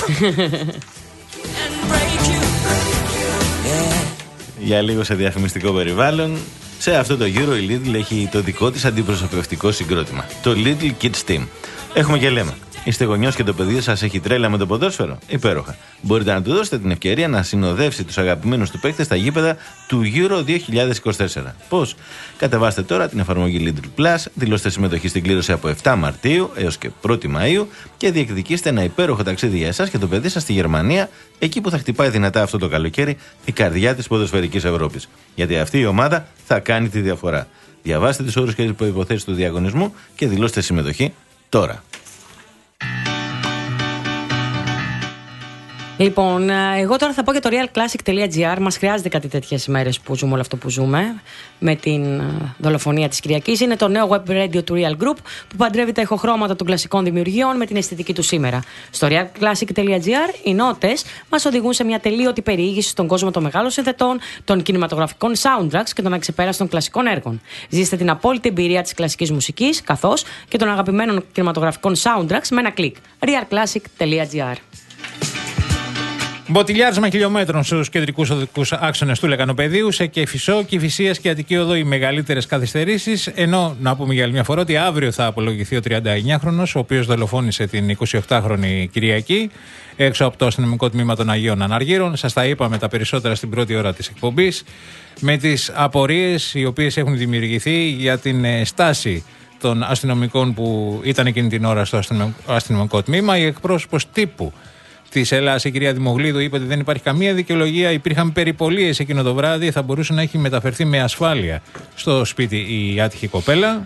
Για λίγο σε διαφημιστικό περιβάλλον. Σε αυτό το γύρο η Lidl έχει το δικό της αντιπροσωπευτικό συγκρότημα, το Lidl Kids Team. Έχουμε και λέμε: είστε γονιός και το παιδί σας έχει τρέλα με το ποδόσφαιρο? Υπέροχα. Μπορείτε να του δώσετε την ευκαιρία να συνοδεύσει τους αγαπημένους του παίκτες στα γήπεδα του Euro δύο χιλιάδες είκοσι τέσσερα. Πώς? Κατεβάστε τώρα την εφαρμογή Lidl Plus, δηλώστε συμμετοχή στην κλήρωση από επτά Μαρτίου έως και πρώτη Μαΐου και διεκδικήστε ένα υπέροχο ταξίδι για εσάς και το παιδί σας στη Γερμανία, εκεί που θα χτυπάει δυνατά αυτό το καλοκαίρι η καρδιά της ποδοσφαιρικής Ευρώπης. Γιατί αυτή η ομάδα θα κάνει τη διαφορά. Διαβάστε τις όρους και τις προϋποθέσεις του διαγωνισμού και δηλώστε συμμετοχή τώρα. Λοιπόν, εγώ τώρα θα πω για το realclassic.gr. Μας χρειάζεται κάτι τέτοιες ημέρες που ζούμε όλο αυτό που ζούμε, με την δολοφονία της Κυριακής. Είναι το νέο web radio του Real Group που παντρεύει τα ηχοχρώματα των κλασικών δημιουργιών με την αισθητική του σήμερα. Στο realclassic.gr οι νότες μας οδηγούν σε μια τελείωτη περιήγηση στον κόσμο των μεγάλων συνθετών, των κινηματογραφικών soundtracks και των αξεπέραστων κλασικών έργων. Ζήστε την απόλυτη εμπειρία της κλασικής μουσικής καθώς και των αγαπημένων κινηματογραφικών soundtracks με ένα κλικ. realclassic.gr. Μποτιλιάρισμα χιλιόμετρων στους κεντρικούς οδικούς άξονες του Λεκανοπεδίου, σε Κηφισό, Κηφισίας και Αττική Οδό οι μεγαλύτερες καθυστερήσεις. Ενώ να πούμε για άλλη μια φορά ότι αύριο θα απολογηθεί ο τριανταεννιάχρονος, ο οποίος δολοφόνησε την εικοσιοκτάχρονη Κυριακή έξω από το αστυνομικό τμήμα των Αγίων Αναργύρων. Σας τα είπαμε τα περισσότερα στην πρώτη ώρα της εκπομπής, με τις απορίες οι οποίες έχουν δημιουργηθεί για την στάση των αστυνομικών που ήταν εκείνη την ώρα στο αστυνομικό τμήμα. Η εκπρόσωπος τύπου της Ελλάδας, η κυρία Δημογλίδου, είπε ότι δεν υπάρχει καμία δικαιολογία. Υπήρχαν περιπολίες εκείνο το βράδυ. Θα μπορούσε να έχει μεταφερθεί με ασφάλεια στο σπίτι η άτυχη κοπέλα.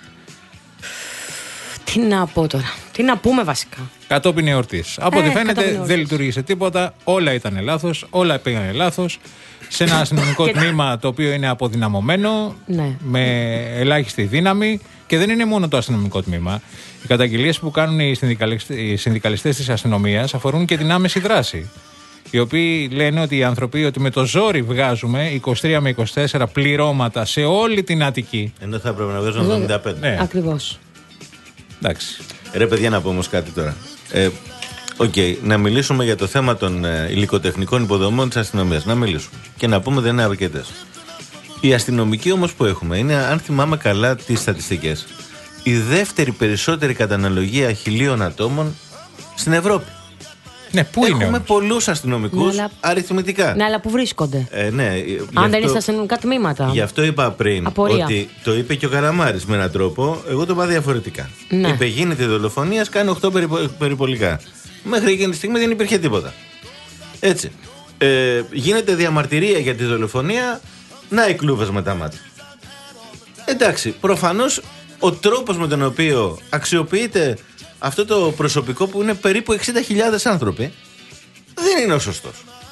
Τι να πω τώρα, τι να πούμε βασικά. Κατόπιν εορτής. Από ό,τι ε, φαίνεται δεν λειτουργήσε τίποτα. Όλα ήταν λάθος. Όλα πήγανε λάθος. Σε ένα αστυνομικό τμήμα το οποίο είναι αποδυναμωμένο, ναι, με ελάχιστη δύναμη. Και δεν είναι μόνο το αστυνομικό τμήμα. Οι καταγγελίες που κάνουν οι, οι συνδικαλιστές της αστυνομίας αφορούν και την άμεση δράση. Οι οποίοι λένε ότι οι άνθρωποι ότι με το ζόρι βγάζουμε είκοσι τρία με είκοσι τέσσερα πληρώματα σε όλη την Αττική. Ενώ θα πρέπει να βγάζουν εβδομήντα πέντε. Ναι. Ακριβώς. Εντάξει. Ρε παιδιά, να πω όμως κάτι τώρα. Ε, Οκ, okay, να μιλήσουμε για το θέμα των ε, υλικοτεχνικών υποδομών της αστυνομίας. Να μιλήσουμε. Και να πούμε δεν είναι αρκετές. Οι αστυνομικοί όμως που έχουμε είναι, αν θυμάμαι καλά τις στατιστικές, η δεύτερη περισσότερη καταναλογία χιλίων ατόμων στην Ευρώπη. Ναι, πού είναι? Έχουμε πολλούς αστυνομικούς, ναι, αλλά... αριθμητικά. Ναι, αλλά που βρίσκονται. Ε, ναι, αν δεν είναι στα αστυνομικά τμήματα. Γι' αυτό είπα πριν Απορία. ότι το είπε και ο Καραμάρης με έναν τρόπο, εγώ το είπα διαφορετικά. Ναι. Είπε γίνεται η δολοφονία, κάνει οκτώ περίπο, περιπολικά. Μέχρι εκείνη τη στιγμή δεν υπήρχε τίποτα. Έτσι. Ε, γίνεται διαμαρτυρία για τη δολοφονία. Να οι κλούβες με τα μάτια. Εντάξει, προφανώς ο τρόπος με τον οποίο αξιοποιείται αυτό το προσωπικό που είναι περίπου εξήντα χιλιάδες άνθρωποι δεν είναι ο σωστός.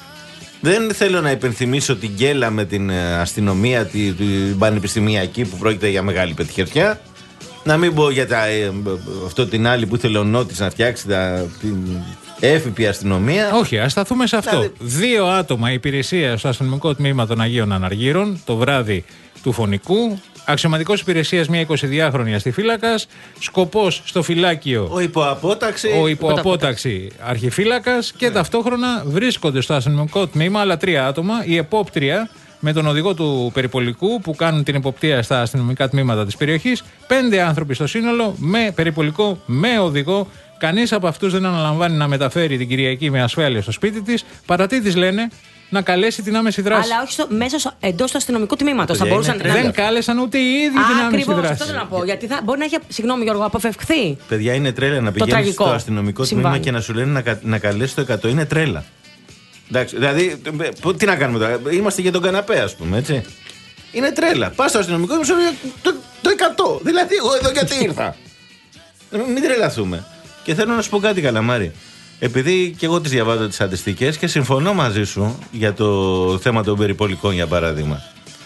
Δεν θέλω να υπενθυμίσω την γκέλα με την αστυνομία, την, την πανεπιστημιακή που πρόκειται για μεγάλη πετυχεριά. Να μην πω για τα, ε, αυτό την άλλη που ήθελε ο Νότης να φτιάξει τα, την έφυπη αστυνομία. Όχι, ας σταθούμε σε αυτό. Δηλαδή... Δύο άτομα υπηρεσία στο αστυνομικό τμήμα των Αγίων Αναργύρων το βράδυ του Φωνικού. Αξιωματικός υπηρεσίας μια εικοσιδυάχρονη αστιφύλακας. Σκοπός στο φυλάκιο. Ο υποαπόταξη. Ο υποαπόταξη αρχιφύλακας. Και ναι, ταυτόχρονα βρίσκονται στο αστυνομικό τμήμα άλλα τρία άτομα. Η επόπτρια με τον οδηγό του περιπολικού που κάνουν την εποπτεία στα αστυνομικά τμήματα της περιοχής. Πέντε άνθρωποι στο σύνολο με περιπολικό, με οδηγό. Κανείς από αυτούς δεν αναλαμβάνει να μεταφέρει την Κυριακή με ασφάλεια στο σπίτι της. Παρά τι της λένε, να καλέσει την άμεση δράση. Αλλά όχι στο, μέσα στο, εντός του αστυνομικού τμήματος. Θα μπορούσαν να... Δεν κάλεσαν ούτε οι ίδιοι την άμεση ακριβώς, δράση. Αυτό θέλω να πω. Γιατί θα, μπορεί να έχει, συγγνώμη Γιώργο, αποφευχθεί. Παιδιά, είναι τρέλα να πηγαίνεις στο αστυνομικό συμβάν. τμήμα και να σου λένε να, να καλέσει το εκατό. Είναι τρέλα. Εντάξει, δηλαδή, τι να κάνουμε τώρα. Είμαστε για τον καναπέ, ας πούμε, έτσι. Είναι τρέλα. Πας στο αστυνομικό και σου λέει το, το εκατό. Δηλαδή, εγώ εδώ γιατί ήρθα. Μην τρελαθούμε. Και θέλω να σου πω κάτι, Καλαμάρη. Επειδή και εγώ τις διαβάζω τις στατιστικές και συμφωνώ μαζί σου για το θέμα των περιπολικών, για παράδειγμα.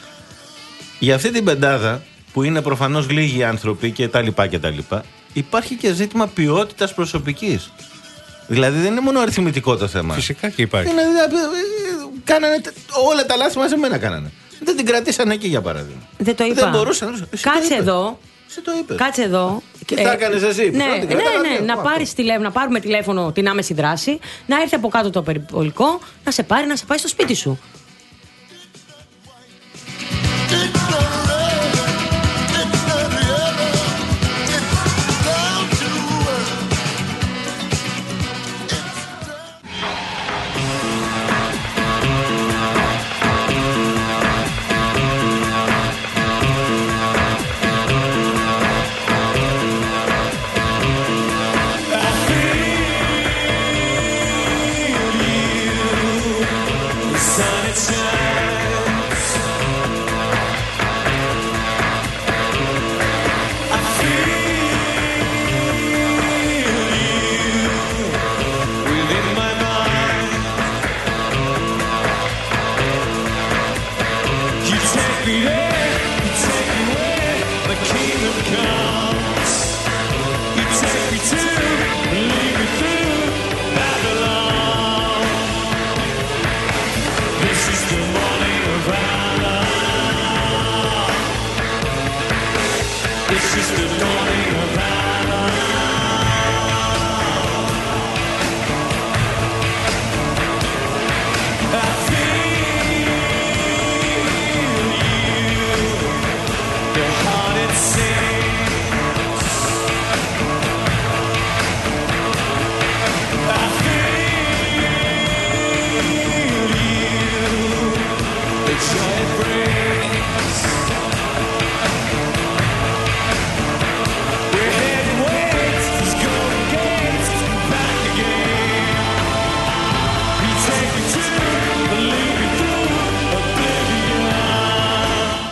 Για αυτή την πεντάδα, που είναι προφανώς λίγοι άνθρωποι και τα λοιπά και τα λοιπά, υπάρχει και ζήτημα ποιότητας προσωπικής. Δηλαδή δεν είναι μόνο αριθμητικό το θέμα. Φυσικά και υπάρχει. Είναι, κάνανε, όλα τα λάθη μας εμένα κάνανε. Δεν την κρατήσανε εκεί, για παράδειγμα. Δεν το είπα. Δεν μπορούσαν. Κάτσε εδώ. Σε το είπες. Κάτσε εδώ. Τι θα έκανες εσύ? Ναι, ναι, ναι, να, πάρεις τηλέφωνο, να πάρουμε τηλέφωνο την άμεση δράση, να έρθει από κάτω το περιπολικό, να σε πάρει, να σε πάει στο σπίτι σου. Sun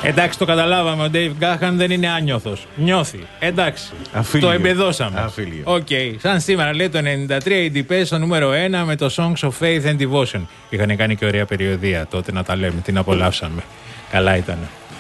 Εντάξει, το καταλάβαμε. Ο Dave Gahan δεν είναι άνιωθος. Νιώθει. Εντάξει. Αφίλιο. Το εμπεδώσαμε. Αφίλιο. Οκ. Okay. Σαν σήμερα λέει το ενενήντα τρία η Depeche στο νούμερο ένα με το Songs of Faith and Devotion. Είχαν κάνει και ωραία περιοδία τότε να τα λέμε. Την απολαύσαμε. Καλά ήταν.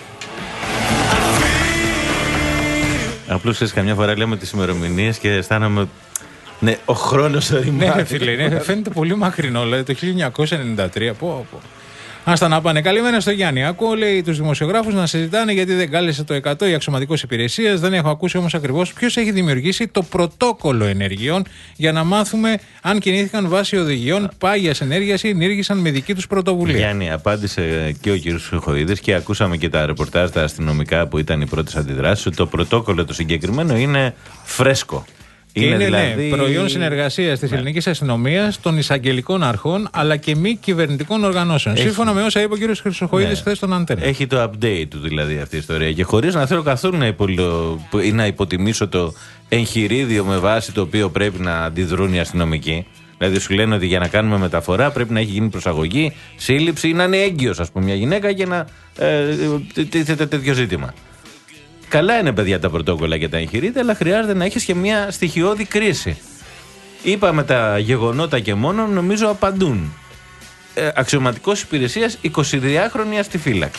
Απλώς ξέρεις, καμιά φορά λέμε τις ημερομηνίες και αισθάνομαι. Ναι, ο χρόνος οριμάζει. Ναι, φίλε, ναι, φαίνεται πολύ μακρινό. Δηλαδή το χίλια εννιακόσια ενενήντα τρία. Πω, πω. Άστα να πάνε. Καλημέρα στο Γιάννη. Ακούω, λέει, τους δημοσιογράφους να συζητάνε γιατί δεν κάλεσε το εκατό η αξιωματικός υπηρεσίας. Δεν έχω ακούσει όμως ακριβώς ποιος έχει δημιουργήσει το πρωτόκολλο ενεργειών για να μάθουμε αν κινήθηκαν βάσει οδηγιών πάγιας ενέργειας ή ενήργησαν με δική τους πρωτοβουλία. Γιάννη, απάντησε και ο κ. Σουχοίδης και ακούσαμε και τα ρεπορτάζ τα αστυνομικά που ήταν οι πρώτες αντιδράσεις. Το πρωτόκολλο το συγκεκριμένο είναι φρέσκο. Και είναι, είναι δηλαδή... ναι, προϊόν συνεργασίας της ναι. ελληνικής αστυνομίας, των εισαγγελικών αρχών αλλά και μη κυβερνητικών οργανώσεων. Έχει... Σύμφωνα με όσα είπε ο κ. Χρυσοχοίδης ναι. χθες στον Αντένα. Έχει το update του δηλαδή αυτή η ιστορία. Και χωρίς να θέλω καθόλου να, υπολο... ή να υποτιμήσω το εγχειρίδιο με βάση το οποίο πρέπει να αντιδρούν οι αστυνομικοί. Δηλαδή σου λένε ότι για να κάνουμε μεταφορά πρέπει να έχει γίνει προσαγωγή, σύλληψη ή να είναι έγκυος, ας πούμε, μια γυναίκα και να ε, τίθεται τέτοιο ζήτημα. Καλά είναι, παιδιά, τα πρωτόκολλα και τα εγχειρίδια, αλλά χρειάζεται να έχεις και μια στοιχειώδη κρίση. Είπαμε τα γεγονότα και μόνο, νομίζω απαντούν. Ε, αξιωματικός υπηρεσίας, εικοσιδυάχρονη αστιφύλαξη.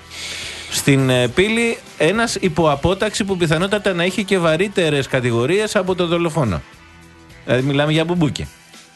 Στην ε, πύλη ένας υποαπόταξη που πιθανότατα να είχε και βαρύτερες κατηγορίες από το δολοφόνο. Δηλαδή μιλάμε για μπουμπούκι.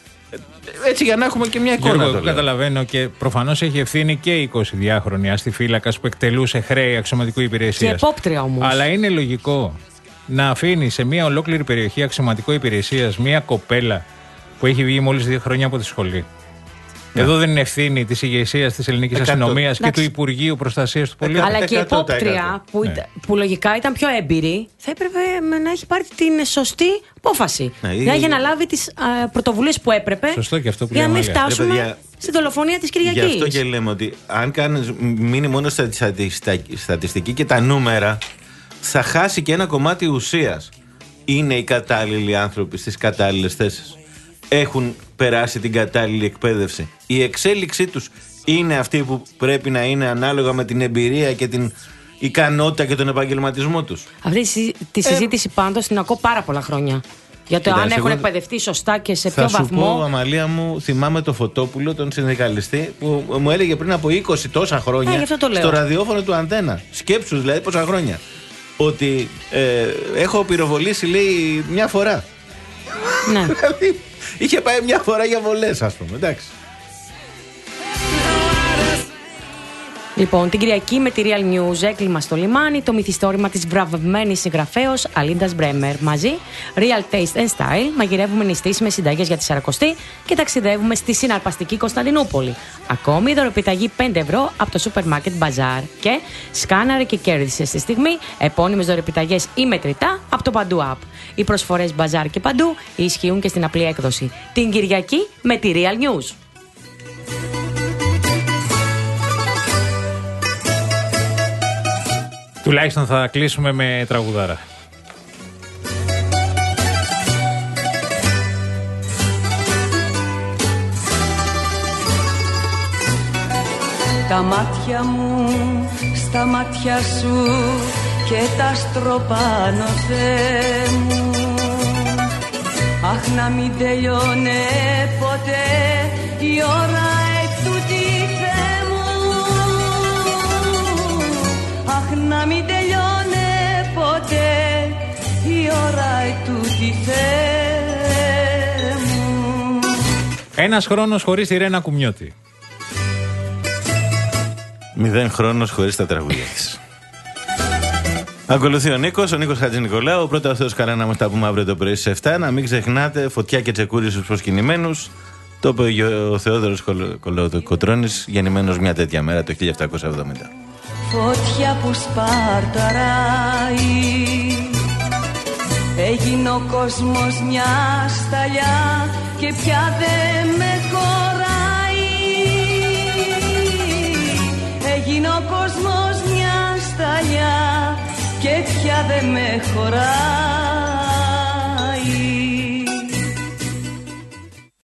Έτσι για να έχουμε και μια εικόνα. Εγώ καταλαβαίνω και προφανώς έχει ευθύνη και η εικοσιδυάχρονη αστιφύλακας που εκτελούσε χρέη αξιωματικού υπηρεσίας. Και επόπτρια όμως. Αλλά είναι λογικό να αφήνει σε μια ολόκληρη περιοχή αξιωματικού υπηρεσίας μια κοπέλα που έχει βγει μόλις δύο χρόνια από τη σχολή. Ναι. Εδώ δεν είναι ευθύνη της ηγεσίας της ελληνικής αστυνομίας και του Υπουργείου Προστασίας του Πολίτη. Αλλά και η επόπτρια που, ναι. που λογικά ήταν πιο έμπειρη θα έπρεπε να έχει πάρει την σωστή απόφαση. Ναι, δηλαδή για να λάβει τις πρωτοβουλίες που έπρεπε. Σωστό και αυτό που για να μην φτάσουμε Ρε, παιδιά, στην δολοφονία της Κυριακής. Γι' αυτό και λέμε ότι αν κάνεις, μείνει μόνο στα στατιστική και τα νούμερα, θα χάσει και ένα κομμάτι ουσίας. Είναι οι κατάλληλοι άνθρωποι στις κατάλληλες θέσεις. Έχουν περάσει την κατάλληλη εκπαίδευση. Η εξέλιξή τους είναι αυτή που πρέπει να είναι ανάλογα με την εμπειρία και την ικανότητα και τον επαγγελματισμό τους. Αυτή τη συζήτηση ε... πάντως την ακούω πάρα πολλά χρόνια. Για το Κοιτάς, αν έχουν εγώ... εκπαιδευτεί σωστά και σε ποιο βαθμό. Θα σου πω, Αμαλία μου, θυμάμαι το Φωτόπουλο, τον συνδικαλιστή, που μου έλεγε πριν από είκοσι τόσα χρόνια ε, στο ραδιόφωνο του Αντένα. Σκέψου δηλαδή πόσα χρόνια. Ότι ε, έχω πυροβολήσει, λέει, μια φορά. Ναι. Είχε πάει μια φορά για βολές, ας πούμε. Εντάξει. Λοιπόν, την Κυριακή με τη Real News έκλειμα στο λιμάνι το μυθιστόρημα της βραβευμένης συγγραφέως Αλίντας Μπρέμερ. Μαζί, Real Taste and Style, μαγειρεύουμε νηστείς με συνταγές για τη Σαρακοστή και ταξιδεύουμε στη συναρπαστική Κωνσταντινούπολη. Ακόμη, δωρεπιταγή πέντε ευρώ από το σούπερ μάρκετ Μπαζάρ. Και σκάναρε και κέρδισε στη στιγμή επώνυμες δωρεπιταγές ή μετρητά από το Παντού App. Οι προσφορές Μπαζάρ και Παντού ισχύουν και στην απλή έκδοση. Την Κυριακή με τη Real News. Τουλάχιστον θα κλείσουμε με τραγουδάρα. Τα μάτια μου στα μάτια σου και τα στροπάνω, Θεέ μου. Αχ, να μην τελειώνε ποτέ η ώρα ετούτη, Θεέ μου. Αχ, να μην τελειώνε ποτέ η ώρα ετούτη, Θεέ μου. Ένας χρόνος χωρίς τη Ρένα Κουμιώτη. Μηδέν χρόνος χωρίς τα τραγούδια της. Ακολουθεί ο Νίκος, ο Νίκος Χατζηνικολάου. Πρώτα ο Θεός καλά να μας τα πούμε αύριο το πρωί στις εφτά. Να μην ξεχνάτε φωτιά και τσεκούρι στους προσκυνημένους. Το είπε ο Θεόδωρος Κολοκοτρώνης, γεννημένος μια τέτοια μέρα το χίλια επτακόσια εβδομήντα. Φωτιά που σπαρταράει, έγινε ο κόσμος μια σταλιά και πια δεν με χωράει. Έγινε ο κόσμος μια σταλιά και πια δεν με χωράει.